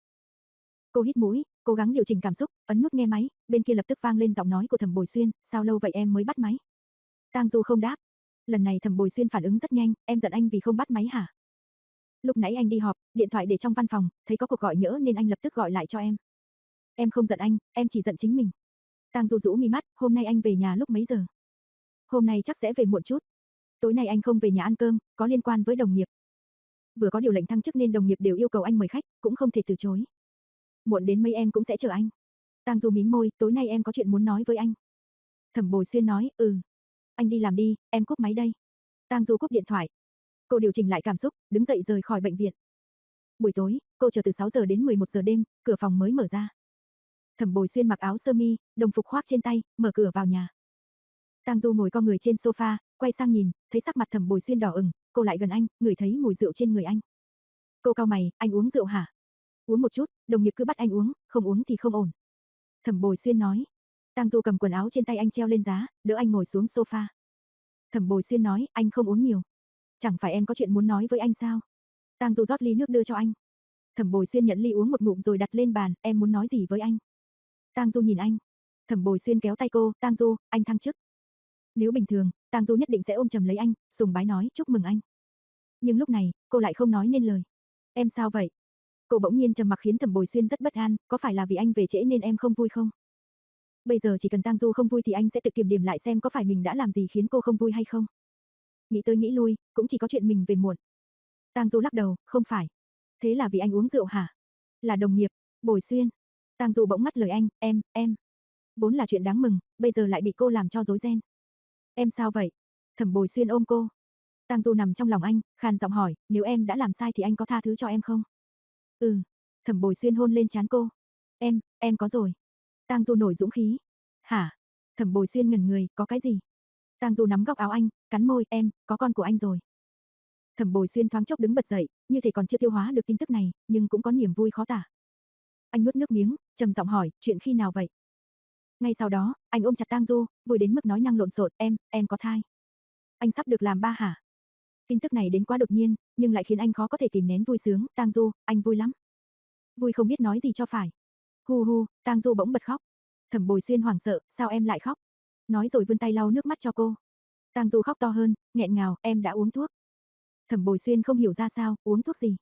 Cô hít mũi, cố gắng điều chỉnh cảm xúc, ấn nút nghe máy, bên kia lập tức vang lên giọng nói của Thẩm Bồi Xuyên, sao lâu vậy em mới bắt máy? Tang Du không đáp. Lần này Thẩm Bồi Xuyên phản ứng rất nhanh, em giận anh vì không bắt máy hả? Lúc nãy anh đi họp, điện thoại để trong văn phòng, thấy có cuộc gọi nhỡ nên anh lập tức gọi lại cho em. Em không giận anh, em chỉ giận chính mình. Tang Du rũ mi mắt, hôm nay anh về nhà lúc mấy giờ? Hôm nay chắc sẽ về muộn chút. Tối nay anh không về nhà ăn cơm, có liên quan với đồng nghiệp. Vừa có điều lệnh thăng chức nên đồng nghiệp đều yêu cầu anh mời khách, cũng không thể từ chối. Muộn đến mấy em cũng sẽ chờ anh. Tang Du mím môi, tối nay em có chuyện muốn nói với anh. Thẩm Bồi Xuyên nói, ừ. Anh đi làm đi, em cúp máy đây. Tang Du cúp điện thoại. Cô điều chỉnh lại cảm xúc, đứng dậy rời khỏi bệnh viện. Buổi tối, cô chờ từ sáu giờ đến mười một giờ đêm, cửa phòng mới mở ra. Thẩm Bồi Xuyên mặc áo sơ mi, đồng phục khoác trên tay, mở cửa vào nhà. Tang Du ngồi co người trên sofa, quay sang nhìn, thấy sắc mặt Thẩm Bồi Xuyên đỏ ửng, cô lại gần anh, ngửi thấy mùi rượu trên người anh. Cô cau mày, anh uống rượu hả? Uống một chút, đồng nghiệp cứ bắt anh uống, không uống thì không ổn. Thẩm Bồi Xuyên nói. Tang Du cầm quần áo trên tay anh treo lên giá, đỡ anh ngồi xuống sofa. Thẩm Bồi Xuyên nói, anh không uống nhiều. Chẳng phải em có chuyện muốn nói với anh sao? Tang Du rót ly nước đưa cho anh. Thẩm Bồi Xuyên nhận ly uống một ngụm rồi đặt lên bàn, em muốn nói gì với anh? Tang Du nhìn anh. Thẩm Bồi Xuyên kéo tay cô, Tang Du, anh thăng chức. Nếu bình thường, Tang Du nhất định sẽ ôm chầm lấy anh, sùng bái nói chúc mừng anh. Nhưng lúc này, cô lại không nói nên lời. Em sao vậy? Cô bỗng nhiên trầm mặc khiến Thẩm Bồi Xuyên rất bất an, có phải là vì anh về trễ nên em không vui không? Bây giờ chỉ cần Tang Du không vui thì anh sẽ tự kiểm điểm lại xem có phải mình đã làm gì khiến cô không vui hay không. Nghĩ tới nghĩ lui, cũng chỉ có chuyện mình về muộn. Tang Du lắc đầu, không phải. Thế là vì anh uống rượu hả? Là đồng nghiệp, Bồi Xuyên. Tang Du bỗng ngắt lời anh, em, em. Vốn là chuyện đáng mừng, bây giờ lại bị cô làm cho rối ren. Em sao vậy? Thẩm Bồi Xuyên ôm cô. Tang Du nằm trong lòng anh, khàn giọng hỏi, nếu em đã làm sai thì anh có tha thứ cho em không? Ừ. Thẩm Bồi Xuyên hôn lên trán cô. Em, em có rồi. Tang Du nổi dũng khí. Hả? Thẩm Bồi Xuyên ngẩn người, có cái gì? Tang Du nắm góc áo anh, cắn môi, em, có con của anh rồi. Thẩm Bồi Xuyên thoáng chốc đứng bật dậy, như thể còn chưa tiêu hóa được tin tức này, nhưng cũng có niềm vui khó tả. Anh nuốt nước miếng, trầm giọng hỏi, chuyện khi nào vậy? Ngay sau đó, anh ôm chặt Tang Du, vui đến mức nói năng lộn xộn, em, em có thai. Anh sắp được làm ba hả? Tin tức này đến quá đột nhiên, nhưng lại khiến anh khó có thể kìm nén vui sướng, Tang Du, anh vui lắm. Vui không biết nói gì cho phải. Hu hu, Tang Du bỗng bật khóc. Thẩm Bồi Xuyên hoảng sợ, sao em lại khóc? Nói rồi vươn tay lau nước mắt cho cô. Tang Du khóc to hơn, nghẹn ngào, em đã uống thuốc. Thẩm Bồi Xuyên không hiểu ra sao, uống thuốc gì?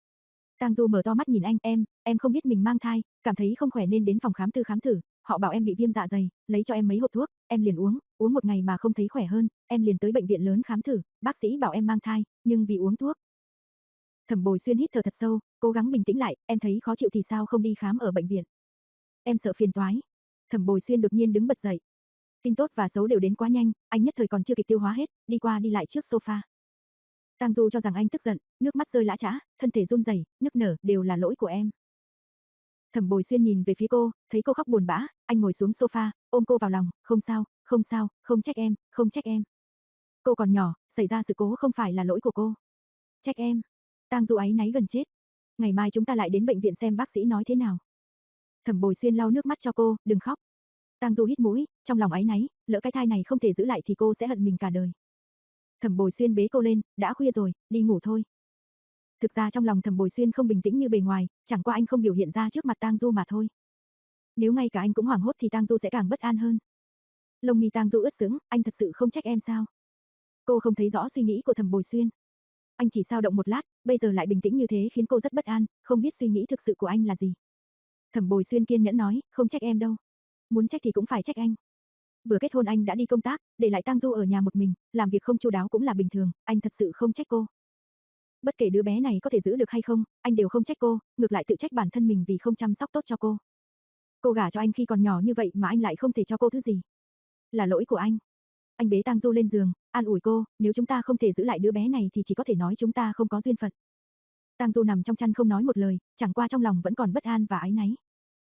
Tang Du mở to mắt nhìn anh, em, em không biết mình mang thai, cảm thấy không khỏe nên đến phòng khám tư khám thử, họ bảo em bị viêm dạ dày, lấy cho em mấy hộp thuốc, em liền uống, uống một ngày mà không thấy khỏe hơn, em liền tới bệnh viện lớn khám thử, bác sĩ bảo em mang thai, nhưng vì uống thuốc. Thẩm Bồi Xuyên hít thở thật sâu, cố gắng bình tĩnh lại, em thấy khó chịu thì sao không đi khám ở bệnh viện? Em sợ phiền toái. Thẩm Bồi Xuyên đột nhiên đứng bật dậy. Tin tốt và xấu đều đến quá nhanh, anh nhất thời còn chưa kịp tiêu hóa hết, đi qua đi lại trước sofa. Tang Du cho rằng anh tức giận, nước mắt rơi lã chã, thân thể run rẩy, nức nở, đều là lỗi của em. Thẩm Bồi Xuyên nhìn về phía cô, thấy cô khóc buồn bã, anh ngồi xuống sofa, ôm cô vào lòng, không sao, không sao, không trách em, không trách em. Cô còn nhỏ, xảy ra sự cố không phải là lỗi của cô. Trách em. Tang Du áy náy gần chết. Ngày mai chúng ta lại đến bệnh viện xem bác sĩ nói thế nào. Thẩm Bồi Xuyên lau nước mắt cho cô, đừng khóc. Tang Du hít mũi, trong lòng áy náy, lỡ cái thai này không thể giữ lại thì cô sẽ hận mình cả đời. Thẩm Bồi Xuyên bế cô lên, đã khuya rồi, đi ngủ thôi. Thực ra trong lòng Thẩm Bồi Xuyên không bình tĩnh như bề ngoài, chẳng qua anh không biểu hiện ra trước mặt Tang Du mà thôi. Nếu ngay cả anh cũng hoảng hốt thì Tang Du sẽ càng bất an hơn. Lông mi Tang Du ướt sũng, anh thật sự không trách em sao? Cô không thấy rõ suy nghĩ của Thẩm Bồi Xuyên. Anh chỉ dao động một lát, bây giờ lại bình tĩnh như thế khiến cô rất bất an, không biết suy nghĩ thực sự của anh là gì. Thẩm Bồi Xuyên kiên nhẫn nói, không trách em đâu. Muốn trách thì cũng phải trách anh. Vừa kết hôn anh đã đi công tác, để lại Tang Du ở nhà một mình, làm việc không chu đáo cũng là bình thường, anh thật sự không trách cô. Bất kể đứa bé này có thể giữ được hay không, anh đều không trách cô, ngược lại tự trách bản thân mình vì không chăm sóc tốt cho cô. Cô gả cho anh khi còn nhỏ như vậy mà anh lại không thể cho cô thứ gì. Là lỗi của anh. Anh bế Tang Du lên giường, an ủi cô, nếu chúng ta không thể giữ lại đứa bé này thì chỉ có thể nói chúng ta không có duyên phận. Tang Du nằm trong chăn không nói một lời, chẳng qua trong lòng vẫn còn bất an và áy náy.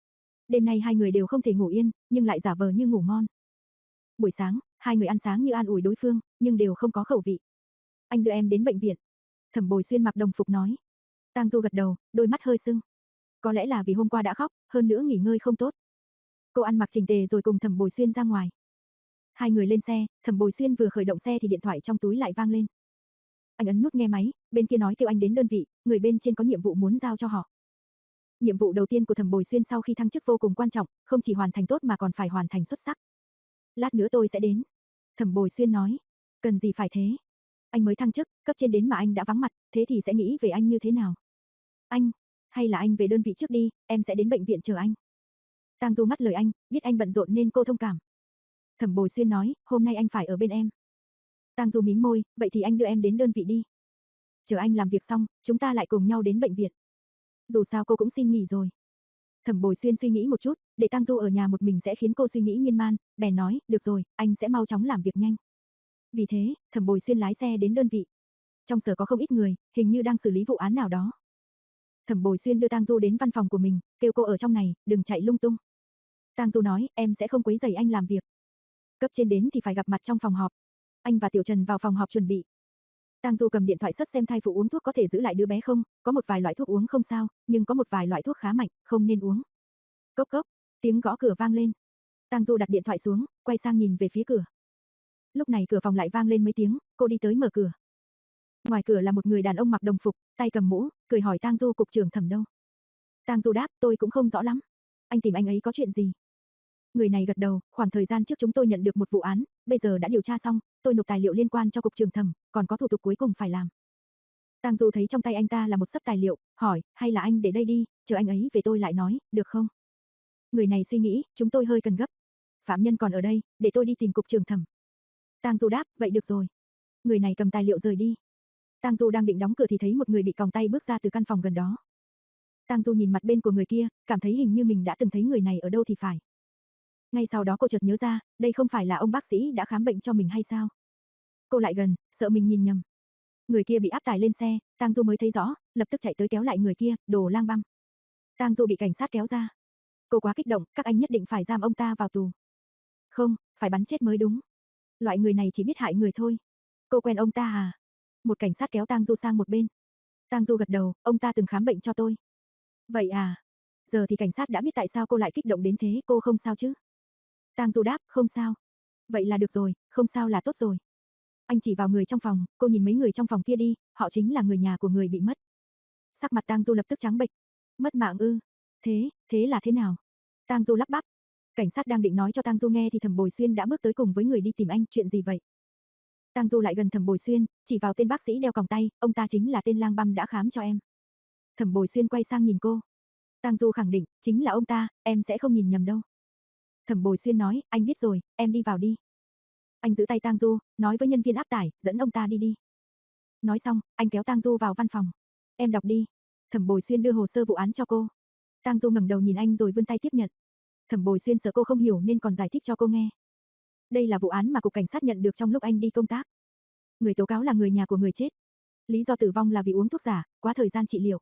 Đêm nay hai người đều không thể ngủ yên, nhưng lại giả vờ như ngủ ngon. Buổi sáng, hai người ăn sáng như an ủi đối phương, nhưng đều không có khẩu vị. Anh đưa em đến bệnh viện. Thẩm Bồi Xuyên mặc đồng phục nói. Tang Du gật đầu, đôi mắt hơi sưng. Có lẽ là vì hôm qua đã khóc, hơn nữa nghỉ ngơi không tốt. Cô ăn mặc chỉnh tề rồi cùng Thẩm Bồi Xuyên ra ngoài. Hai người lên xe, Thẩm Bồi Xuyên vừa khởi động xe thì điện thoại trong túi lại vang lên. Anh ấn nút nghe máy, bên kia nói kêu anh đến đơn vị, người bên trên có nhiệm vụ muốn giao cho họ. Nhiệm vụ đầu tiên của Thẩm Bồi Xuyên sau khi thăng chức vô cùng quan trọng, không chỉ hoàn thành tốt mà còn phải hoàn thành xuất sắc. Lát nữa tôi sẽ đến. Thẩm Bồi Xuyên nói. Cần gì phải thế? Anh mới thăng chức, cấp trên đến mà anh đã vắng mặt, thế thì sẽ nghĩ về anh như thế nào? Anh, hay là anh về đơn vị trước đi, em sẽ đến bệnh viện chờ anh. Tang Du ngắt lời anh, biết anh bận rộn nên cô thông cảm. Thẩm Bồi Xuyên nói, hôm nay anh phải ở bên em. Tang Du mím môi, vậy thì anh đưa em đến đơn vị đi. Chờ anh làm việc xong, chúng ta lại cùng nhau đến bệnh viện. Dù sao cô cũng xin nghỉ rồi. Thẩm Bồi Xuyên suy nghĩ một chút, để Tang Du ở nhà một mình sẽ khiến cô suy nghĩ miên man, bèn nói, được rồi, anh sẽ mau chóng làm việc nhanh. Vì thế, Thẩm Bồi Xuyên lái xe đến đơn vị. Trong sở có không ít người, hình như đang xử lý vụ án nào đó. Thẩm Bồi Xuyên đưa Tang Du đến văn phòng của mình, kêu cô ở trong này, đừng chạy lung tung. Tang Du nói, em sẽ không quấy rầy anh làm việc. Cấp trên đến thì phải gặp mặt trong phòng họp. Anh và Tiểu Trần vào phòng họp chuẩn bị. Tang Du cầm điện thoại search xem thai phụ uống thuốc có thể giữ lại đứa bé không, có một vài loại thuốc uống không sao, nhưng có một vài loại thuốc khá mạnh, không nên uống. Cốc cốc, tiếng gõ cửa vang lên. Tang Du đặt điện thoại xuống, quay sang nhìn về phía cửa. Lúc này cửa phòng lại vang lên mấy tiếng, cô đi tới mở cửa. Ngoài cửa là một người đàn ông mặc đồng phục, tay cầm mũ, cười hỏi Tang Du cục trưởng Thẩm đâu. Tang Du đáp, tôi cũng không rõ lắm. Anh tìm anh ấy có chuyện gì? Người này gật đầu, khoảng thời gian trước chúng tôi nhận được một vụ án, bây giờ đã điều tra xong, tôi nộp tài liệu liên quan cho cục trưởng Thẩm, còn có thủ tục cuối cùng phải làm. Tang Du thấy trong tay anh ta là một xấp tài liệu, hỏi, hay là anh để đây đi, chờ anh ấy về tôi lại nói, được không? Người này suy nghĩ, chúng tôi hơi cần gấp. Phạm nhân còn ở đây, để tôi đi tìm cục trưởng Thẩm. Tang Du đáp, vậy được rồi. Người này cầm tài liệu rời đi. Tang Du đang định đóng cửa thì thấy một người bị còng tay bước ra từ căn phòng gần đó. Tang Du nhìn mặt bên của người kia, cảm thấy hình như mình đã từng thấy người này ở đâu thì phải. Ngay sau đó cô chợt nhớ ra, đây không phải là ông bác sĩ đã khám bệnh cho mình hay sao? Cô lại gần, sợ mình nhìn nhầm. Người kia bị áp tải lên xe, Tang Du mới thấy rõ, lập tức chạy tới kéo lại người kia, đồ lang băm. Tang Du bị cảnh sát kéo ra. Cô quá kích động, các anh nhất định phải giam ông ta vào tù. Không, phải bắn chết mới đúng. Loại người này chỉ biết hại người thôi. Cô quen ông ta à? Một cảnh sát kéo Tang Du sang một bên. Tang Du gật đầu, ông ta từng khám bệnh cho tôi. Vậy à? Giờ thì cảnh sát đã biết tại sao cô lại kích động đến thế, cô không sao chứ? Tang Du đáp, không sao. Vậy là được rồi, không sao là tốt rồi. Anh chỉ vào người trong phòng, cô nhìn mấy người trong phòng kia đi, họ chính là người nhà của người bị mất. Sắc mặt Tang Du lập tức trắng bệch. Mất mạng ư? Thế, thế là thế nào? Tang Du lắp bắp. Cảnh sát đang định nói cho Tang Du nghe thì Thẩm Bồi Xuyên đã bước tới cùng với người đi tìm anh, chuyện gì vậy? Tang Du lại gần Thẩm Bồi Xuyên, chỉ vào tên bác sĩ đeo còng tay, ông ta chính là tên lang băm đã khám cho em. Thẩm Bồi Xuyên quay sang nhìn cô. Tang Du khẳng định, chính là ông ta, em sẽ không nhìn nhầm đâu. Thẩm Bồi Xuyên nói, anh biết rồi, em đi vào đi. Anh giữ tay Tang Du, nói với nhân viên áp tải, dẫn ông ta đi đi. Nói xong, anh kéo Tang Du vào văn phòng. Em đọc đi. Thẩm Bồi Xuyên đưa hồ sơ vụ án cho cô. Tang Du ngẩng đầu nhìn anh rồi vươn tay tiếp nhận. Thẩm Bồi Xuyên sợ cô không hiểu nên còn giải thích cho cô nghe. Đây là vụ án mà cục cảnh sát nhận được trong lúc anh đi công tác. Người tố cáo là người nhà của người chết. Lý do tử vong là vì uống thuốc giả, quá thời gian trị liệu.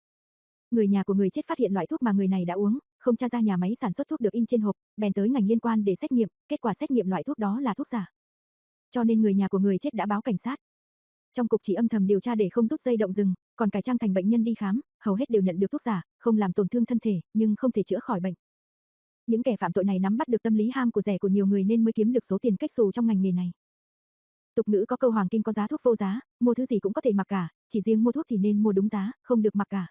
Người nhà của người chết phát hiện loại thuốc mà người này đã uống, không tra ra nhà máy sản xuất thuốc được in trên hộp, bèn tới ngành liên quan để xét nghiệm, kết quả xét nghiệm loại thuốc đó là thuốc giả. Cho nên người nhà của người chết đã báo cảnh sát. Trong cục chỉ âm thầm điều tra để không rút dây động rừng, còn cải trang thành bệnh nhân đi khám, hầu hết đều nhận được thuốc giả, không làm tổn thương thân thể, nhưng không thể chữa khỏi bệnh. Những kẻ phạm tội này nắm bắt được tâm lý ham của rẻ của nhiều người nên mới kiếm được số tiền cách xù trong ngành nghề này. Tục ngữ có câu hoàng kim có giá thuốc vô giá, mua thứ gì cũng có thể mặc cả, chỉ riêng mua thuốc thì nên mua đúng giá, không được mặc cả.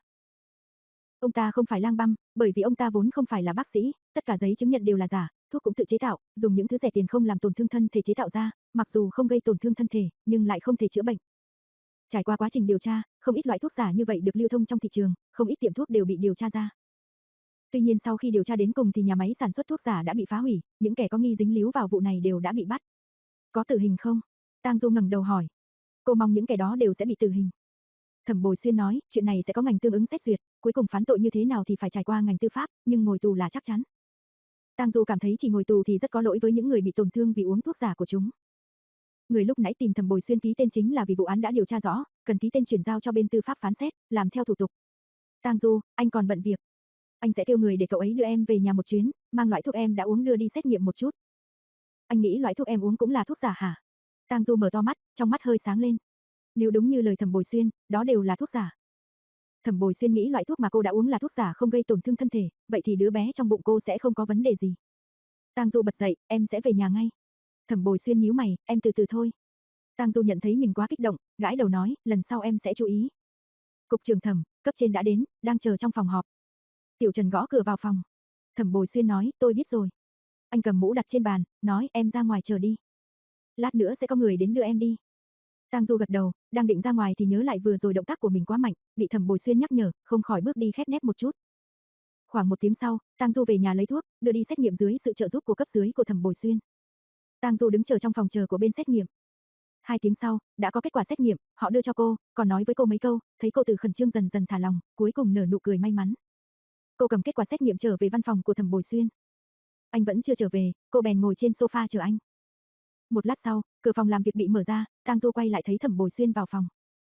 Ông ta không phải lang băm, bởi vì ông ta vốn không phải là bác sĩ, tất cả giấy chứng nhận đều là giả, thuốc cũng tự chế tạo, dùng những thứ rẻ tiền không làm tổn thương thân thể chế tạo ra, mặc dù không gây tổn thương thân thể, nhưng lại không thể chữa bệnh. Trải qua quá trình điều tra, không ít loại thuốc giả như vậy được lưu thông trong thị trường, không ít tiệm thuốc đều bị điều tra ra. Tuy nhiên sau khi điều tra đến cùng thì nhà máy sản xuất thuốc giả đã bị phá hủy, những kẻ có nghi dính líu vào vụ này đều đã bị bắt. Có tử hình không? Tang Du ngẩng đầu hỏi. Cô mong những kẻ đó đều sẽ bị tử hình. Thẩm Bồi Xuyên nói, chuyện này sẽ có ngành tương ứng xét duyệt, cuối cùng phán tội như thế nào thì phải trải qua ngành tư pháp, nhưng ngồi tù là chắc chắn. Tang Du cảm thấy chỉ ngồi tù thì rất có lỗi với những người bị tổn thương vì uống thuốc giả của chúng. Người lúc nãy tìm Thẩm Bồi Xuyên ký tên chính là vì vụ án đã điều tra rõ, cần ký tên chuyển giao cho bên tư pháp phán xét, làm theo thủ tục. Tang Du, anh còn bận việc. Anh sẽ kêu người để cậu ấy đưa em về nhà một chuyến, mang loại thuốc em đã uống đưa đi xét nghiệm một chút. Anh nghĩ loại thuốc em uống cũng là thuốc giả hả? Tang Du mở to mắt, trong mắt hơi sáng lên. Nếu đúng như lời Thẩm Bồi Xuyên, đó đều là thuốc giả. Thẩm Bồi Xuyên nghĩ loại thuốc mà cô đã uống là thuốc giả không gây tổn thương thân thể, vậy thì đứa bé trong bụng cô sẽ không có vấn đề gì. Tang Du bật dậy, em sẽ về nhà ngay. Thẩm Bồi Xuyên nhíu mày, em từ từ thôi. Tang Du nhận thấy mình quá kích động, gãi đầu nói, lần sau em sẽ chú ý. Cục trưởng Thẩm, cấp trên đã đến, đang chờ trong phòng họp. Tiểu Trần gõ cửa vào phòng. Thẩm Bồi Xuyên nói, tôi biết rồi. Anh cầm mũ đặt trên bàn, nói, em ra ngoài chờ đi. Lát nữa sẽ có người đến đưa em đi. Tang Du gật đầu, đang định ra ngoài thì nhớ lại vừa rồi động tác của mình quá mạnh, bị Thẩm Bồi Xuyên nhắc nhở, không khỏi bước đi khép nép một chút. Khoảng một tiếng sau, Tang Du về nhà lấy thuốc, đưa đi xét nghiệm dưới sự trợ giúp của cấp dưới của Thẩm Bồi Xuyên. Tang Du đứng chờ trong phòng chờ của bên xét nghiệm. Hai tiếng sau, đã có kết quả xét nghiệm, họ đưa cho cô, còn nói với cô mấy câu, thấy cô từ khẩn trương dần dần thả lòng, cuối cùng nở nụ cười may mắn. Cô cầm kết quả xét nghiệm trở về văn phòng của Thẩm Bồi Xuyên. Anh vẫn chưa trở về, cô bèn ngồi trên sofa chờ anh. Một lát sau, cửa phòng làm việc bị mở ra, Tang Du quay lại thấy Thẩm Bồi Xuyên vào phòng.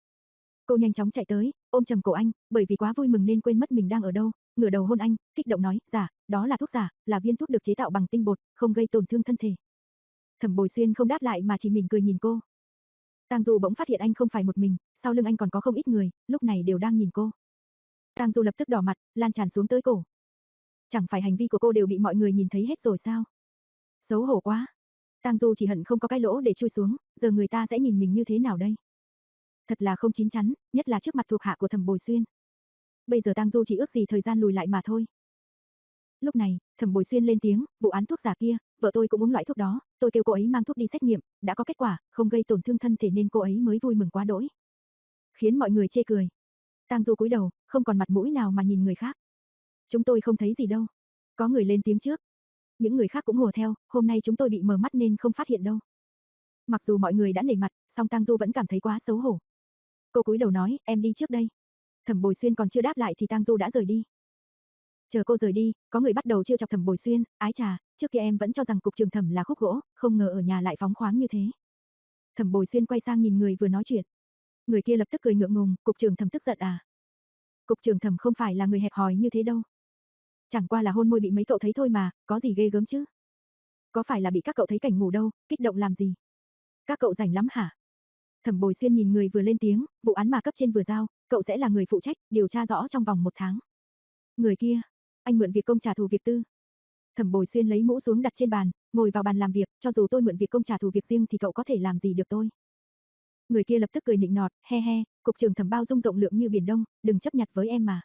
Cô nhanh chóng chạy tới, ôm chầm cổ anh, bởi vì quá vui mừng nên quên mất mình đang ở đâu, ngửa đầu hôn anh, kích động nói, "Giả, đó là thuốc giả, là viên thuốc được chế tạo bằng tinh bột, không gây tổn thương thân thể." Thẩm Bồi Xuyên không đáp lại mà chỉ mỉm cười nhìn cô. Tang Du bỗng phát hiện anh không phải một mình, sau lưng anh còn có không ít người, lúc này đều đang nhìn cô. Tang Du lập tức đỏ mặt, lan tràn xuống tới cổ. Chẳng phải hành vi của cô đều bị mọi người nhìn thấy hết rồi sao? Xấu hổ quá. Tang Du chỉ hận không có cái lỗ để chui xuống, giờ người ta sẽ nhìn mình như thế nào đây? Thật là không chín chắn, nhất là trước mặt thuộc hạ của Thẩm Bồi Xuyên. Bây giờ Tang Du chỉ ước gì thời gian lùi lại mà thôi. Lúc này, Thẩm Bồi Xuyên lên tiếng, vụ án thuốc giả kia, vợ tôi cũng uống loại thuốc đó, tôi kêu cô ấy mang thuốc đi xét nghiệm, đã có kết quả, không gây tổn thương thân thể nên cô ấy mới vui mừng quá đỗi. Khiến mọi người chê cười. Tang Du cúi đầu, không còn mặt mũi nào mà nhìn người khác. Chúng tôi không thấy gì đâu. Có người lên tiếng trước. Những người khác cũng hùa theo, hôm nay chúng tôi bị mờ mắt nên không phát hiện đâu. Mặc dù mọi người đã nể mặt, song Tang Du vẫn cảm thấy quá xấu hổ. Cô cúi đầu nói, em đi trước đây. Thẩm Bồi Xuyên còn chưa đáp lại thì Tang Du đã rời đi. Chờ cô rời đi, có người bắt đầu trêu chọc Thẩm Bồi Xuyên, ái chà, trước kia em vẫn cho rằng cục trưởng Thẩm là khúc gỗ, không ngờ ở nhà lại phóng khoáng như thế. Thẩm Bồi Xuyên quay sang nhìn người vừa nói chuyện. Người kia lập tức cười ngượng ngùng, cục trưởng Thẩm tức giận à? Cục trưởng Thẩm không phải là người hẹp hòi như thế đâu. Chẳng qua là hôn môi bị mấy cậu thấy thôi mà, có gì ghê gớm chứ? Có phải là bị các cậu thấy cảnh ngủ đâu, kích động làm gì? Các cậu rảnh lắm hả? Thẩm Bồi Xuyên nhìn người vừa lên tiếng, vụ án mà cấp trên vừa giao, cậu sẽ là người phụ trách, điều tra rõ trong vòng một tháng. Người kia, anh mượn việc công trả thù việc tư. Thẩm Bồi Xuyên lấy mũ xuống đặt trên bàn, ngồi vào bàn làm việc, cho dù tôi mượn việc công trả thù việc riêng thì cậu có thể làm gì được tôi. Người kia lập tức cười nịnh nọt, he he, cục trưởng Thẩm bao dung rộng lượng như biển đông, đừng chấp nhặt với em mà.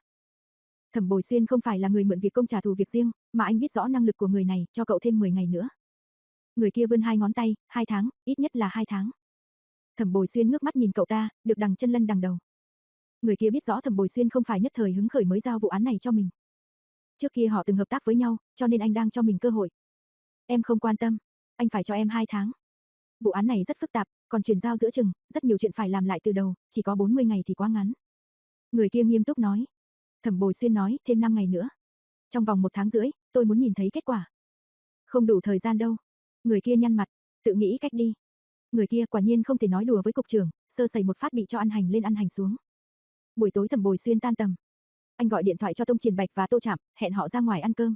Thẩm Bồi Xuyên không phải là người mượn việc công trả thù việc riêng, mà anh biết rõ năng lực của người này, cho cậu thêm mười ngày nữa. Người kia vươn hai ngón tay, hai tháng, ít nhất là hai tháng. Thẩm Bồi Xuyên ngước mắt nhìn cậu ta, được đằng chân lân đằng đầu. Người kia biết rõ Thẩm Bồi Xuyên không phải nhất thời hứng khởi mới giao vụ án này cho mình. Trước kia họ từng hợp tác với nhau, cho nên anh đang cho mình cơ hội. Em không quan tâm, anh phải cho em hai tháng. Vụ án này rất phức tạp, còn chuyển giao giữa chừng, rất nhiều chuyện phải làm lại từ đầu, chỉ có bốn mươi ngày thì quá ngắn. Người kia nghiêm túc nói. Thẩm Bồi Xuyên nói, thêm năm ngày nữa. Trong vòng một tháng rưỡi, tôi muốn nhìn thấy kết quả. Không đủ thời gian đâu. Người kia nhăn mặt, tự nghĩ cách đi. Người kia quả nhiên không thể nói đùa với cục trưởng, sơ sẩy một phát bị cho ăn hành lên ăn hành xuống. Buổi tối Thẩm Bồi Xuyên tan tầm. Anh gọi điện thoại cho Tông Triển Bạch và Tô Trạm, hẹn họ ra ngoài ăn cơm.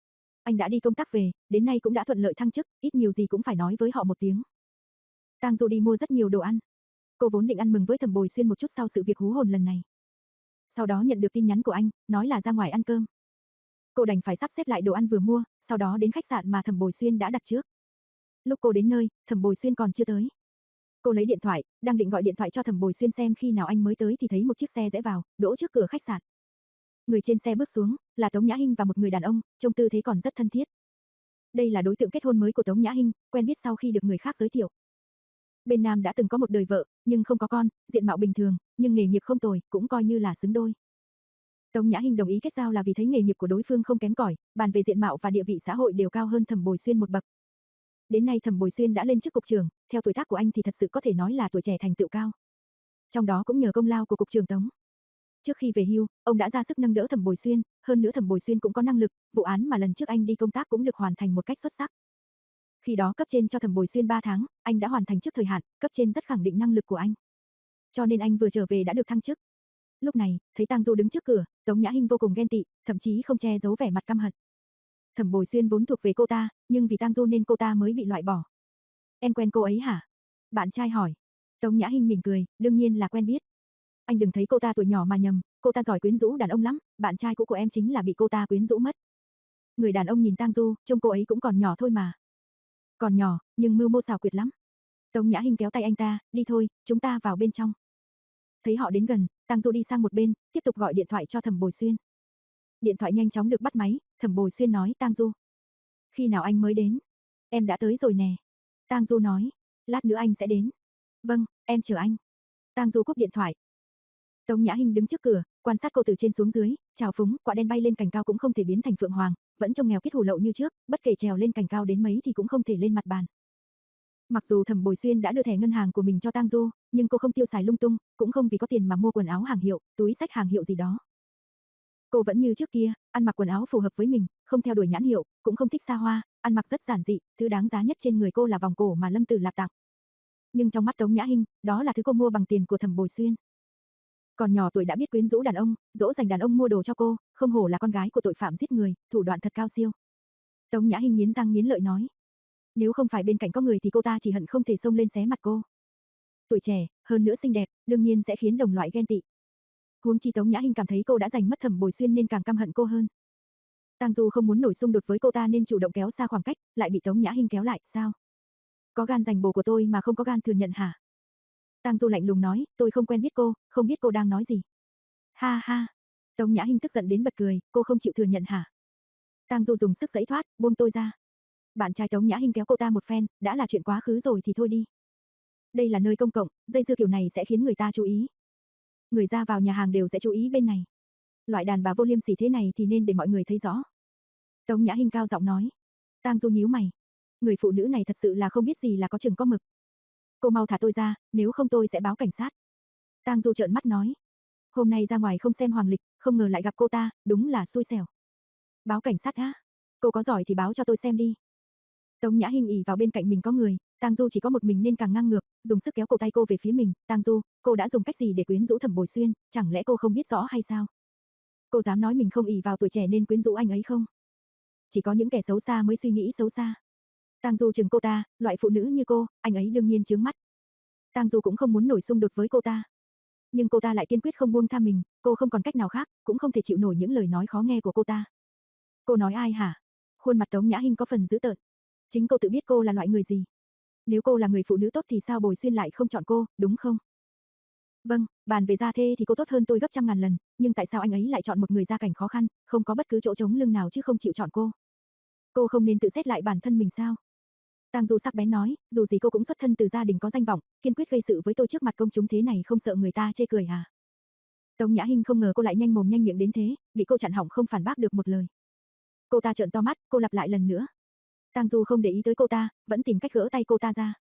Anh đã đi công tác về, đến nay cũng đã thuận lợi thăng chức, ít nhiều gì cũng phải nói với họ một tiếng. Tang Du đi mua rất nhiều đồ ăn. Cô vốn định ăn mừng với Thẩm Bồi Xuyên một chút sau sự việc hú hồn lần này. Sau đó nhận được tin nhắn của anh, nói là ra ngoài ăn cơm. Cô đành phải sắp xếp lại đồ ăn vừa mua, sau đó đến khách sạn mà Thẩm Bồi Xuyên đã đặt trước. Lúc cô đến nơi, Thẩm Bồi Xuyên còn chưa tới. Cô lấy điện thoại, đang định gọi điện thoại cho Thẩm Bồi Xuyên xem khi nào anh mới tới thì thấy một chiếc xe rẽ vào, đỗ trước cửa khách sạn. Người trên xe bước xuống, là Tống Nhã Hinh và một người đàn ông, trông tư thế còn rất thân thiết. Đây là đối tượng kết hôn mới của Tống Nhã Hinh, quen biết sau khi được người khác giới thiệu. Bên nam đã từng có một đời vợ, nhưng không có con, diện mạo bình thường, nhưng nghề nghiệp không tồi, cũng coi như là xứng đôi. Tống Nhã Hinh đồng ý kết giao là vì thấy nghề nghiệp của đối phương không kém cỏi, bàn về diện mạo và địa vị xã hội đều cao hơn Thẩm Bồi Xuyên một bậc. Đến nay Thẩm Bồi Xuyên đã lên chức cục trưởng, theo tuổi tác của anh thì thật sự có thể nói là tuổi trẻ thành tựu cao. Trong đó cũng nhờ công lao của cục trưởng Tống. Trước khi về hưu, ông đã ra sức nâng đỡ Thẩm Bồi Xuyên, hơn nữa Thẩm Bồi Xuyên cũng có năng lực, vụ án mà lần trước anh đi công tác cũng được hoàn thành một cách xuất sắc. Khi đó cấp trên cho Thẩm Bồi Xuyên ba tháng, anh đã hoàn thành trước thời hạn, cấp trên rất khẳng định năng lực của anh. Cho nên anh vừa trở về đã được thăng chức. Lúc này, thấy Tang Du đứng trước cửa, Tống Nhã Hinh vô cùng ghen tị, thậm chí không che giấu vẻ mặt căm hận. Thẩm Bồi Xuyên vốn thuộc về cô ta, nhưng vì Tang Du nên cô ta mới bị loại bỏ. Em quen cô ấy hả? Bạn trai hỏi. Tống Nhã Hinh mỉm cười, đương nhiên là quen biết. Anh đừng thấy cô ta tuổi nhỏ mà nhầm, cô ta giỏi quyến rũ đàn ông lắm, bạn trai cũ của em chính là bị cô ta quyến rũ mất. Người đàn ông nhìn Tang Du, trông cô ấy cũng còn nhỏ thôi mà. Còn nhỏ, nhưng mưu mô xảo quyệt lắm. Tống Nhã Hinh kéo tay anh ta, đi thôi, chúng ta vào bên trong. Thấy họ đến gần, Tang Du đi sang một bên, tiếp tục gọi điện thoại cho Thẩm Bồi Xuyên. Điện thoại nhanh chóng được bắt máy, Thẩm Bồi Xuyên nói Tang Du. Khi nào anh mới đến? Em đã tới rồi nè. Tang Du nói, lát nữa anh sẽ đến. Vâng, em chờ anh. Tang Du cúp điện thoại. Tống Nhã Hinh đứng trước cửa, quan sát cô từ trên xuống dưới, chào phúng, quả đen bay lên cành cao cũng không thể biến thành phượng hoàng, vẫn trông nghèo kiết hủ lậu như trước, bất kể trèo lên cành cao đến mấy thì cũng không thể lên mặt bàn. Mặc dù Thẩm Bồi Xuyên đã đưa thẻ ngân hàng của mình cho Tang Du, nhưng cô không tiêu xài lung tung, cũng không vì có tiền mà mua quần áo hàng hiệu, túi xách hàng hiệu gì đó. Cô vẫn như trước kia, ăn mặc quần áo phù hợp với mình, không theo đuổi nhãn hiệu, cũng không thích xa hoa, ăn mặc rất giản dị, thứ đáng giá nhất trên người cô là vòng cổ mà Lâm Tử Lạp tặng. Nhưng trong mắt Tống Nhã Hinh, đó là thứ cô mua bằng tiền của Thẩm Bồi Xuyên. Còn nhỏ tuổi đã biết quyến rũ đàn ông, dỗ dành đàn ông mua đồ cho cô, không hổ là con gái của tội phạm giết người, thủ đoạn thật cao siêu. Tống Nhã Hinh nghiến răng nghiến lợi nói. Nếu không phải bên cạnh có người thì cô ta chỉ hận không thể xông lên xé mặt cô. Tuổi trẻ, hơn nữa xinh đẹp, đương nhiên sẽ khiến đồng loại ghen tị. Huống chi Tống Nhã Hinh cảm thấy cô đã giành mất Thẩm Bồi Xuyên nên càng căm hận cô hơn. Tang Du không muốn nổi xung đột với cô ta nên chủ động kéo xa khoảng cách, lại bị Tống Nhã Hinh kéo lại, sao? Có gan giành bồ của tôi mà không có gan thừa nhận hả? Tang Du lạnh lùng nói, tôi không quen biết cô, không biết cô đang nói gì. Ha ha. Tống Nhã Hinh tức giận đến bật cười, cô không chịu thừa nhận hả? Tang Du dùng sức giãy thoát, buông tôi ra. Bạn trai Tống Nhã Hinh kéo cô ta một phen, đã là chuyện quá khứ rồi thì thôi đi. Đây là nơi công cộng, dây dưa kiểu này sẽ khiến người ta chú ý. Người ra vào nhà hàng đều sẽ chú ý bên này. Loại đàn bà vô liêm sỉ thế này thì nên để mọi người thấy rõ. Tống Nhã Hinh cao giọng nói. Tang Du nhíu mày. Người phụ nữ này thật sự là không biết gì là có chừng có mực. Cô mau thả tôi ra, nếu không tôi sẽ báo cảnh sát. Tang Du trợn mắt nói. Hôm nay ra ngoài không xem hoàng lịch, không ngờ lại gặp cô ta, đúng là xui xẻo. Báo cảnh sát á? Cô có giỏi thì báo cho tôi xem đi. Tống Nhã Hinh ỉ vào bên cạnh mình có người, Tang Du chỉ có một mình nên càng ngang ngược, dùng sức kéo cổ tay cô về phía mình. Tang Du, cô đã dùng cách gì để quyến rũ Thẩm Bồi Xuyên, chẳng lẽ cô không biết rõ hay sao? Cô dám nói mình không ỉ vào tuổi trẻ nên quyến rũ anh ấy không? Chỉ có những kẻ xấu xa mới suy nghĩ xấu xa. Tang Du chừng cô ta, loại phụ nữ như cô, anh ấy đương nhiên chướng mắt. Tang Du cũng không muốn nổi xung đột với cô ta. Nhưng cô ta lại kiên quyết không buông tha mình, cô không còn cách nào khác, cũng không thể chịu nổi những lời nói khó nghe của cô ta. Cô nói ai hả? Khuôn mặt Tống Nhã Hinh có phần dữ tợn. Chính cô tự biết cô là loại người gì. Nếu cô là người phụ nữ tốt thì sao Bồi Xuyên lại không chọn cô, đúng không? Vâng, bàn về gia thê thì cô tốt hơn tôi gấp trăm ngàn lần, nhưng tại sao anh ấy lại chọn một người gia cảnh khó khăn, không có bất cứ chỗ trống lưng nào chứ không chịu chọn cô? Cô không nên tự xét lại bản thân mình sao? Tang Du sắc bén nói, dù gì cô cũng xuất thân từ gia đình có danh vọng, kiên quyết gây sự với tôi trước mặt công chúng thế này không sợ người ta chê cười à? Tống Nhã Hinh không ngờ cô lại nhanh mồm nhanh miệng đến thế, bị cô chặn hỏng không phản bác được một lời. Cô ta trợn to mắt, cô lặp lại lần nữa. Tang Du không để ý tới cô ta, vẫn tìm cách gỡ tay cô ta ra.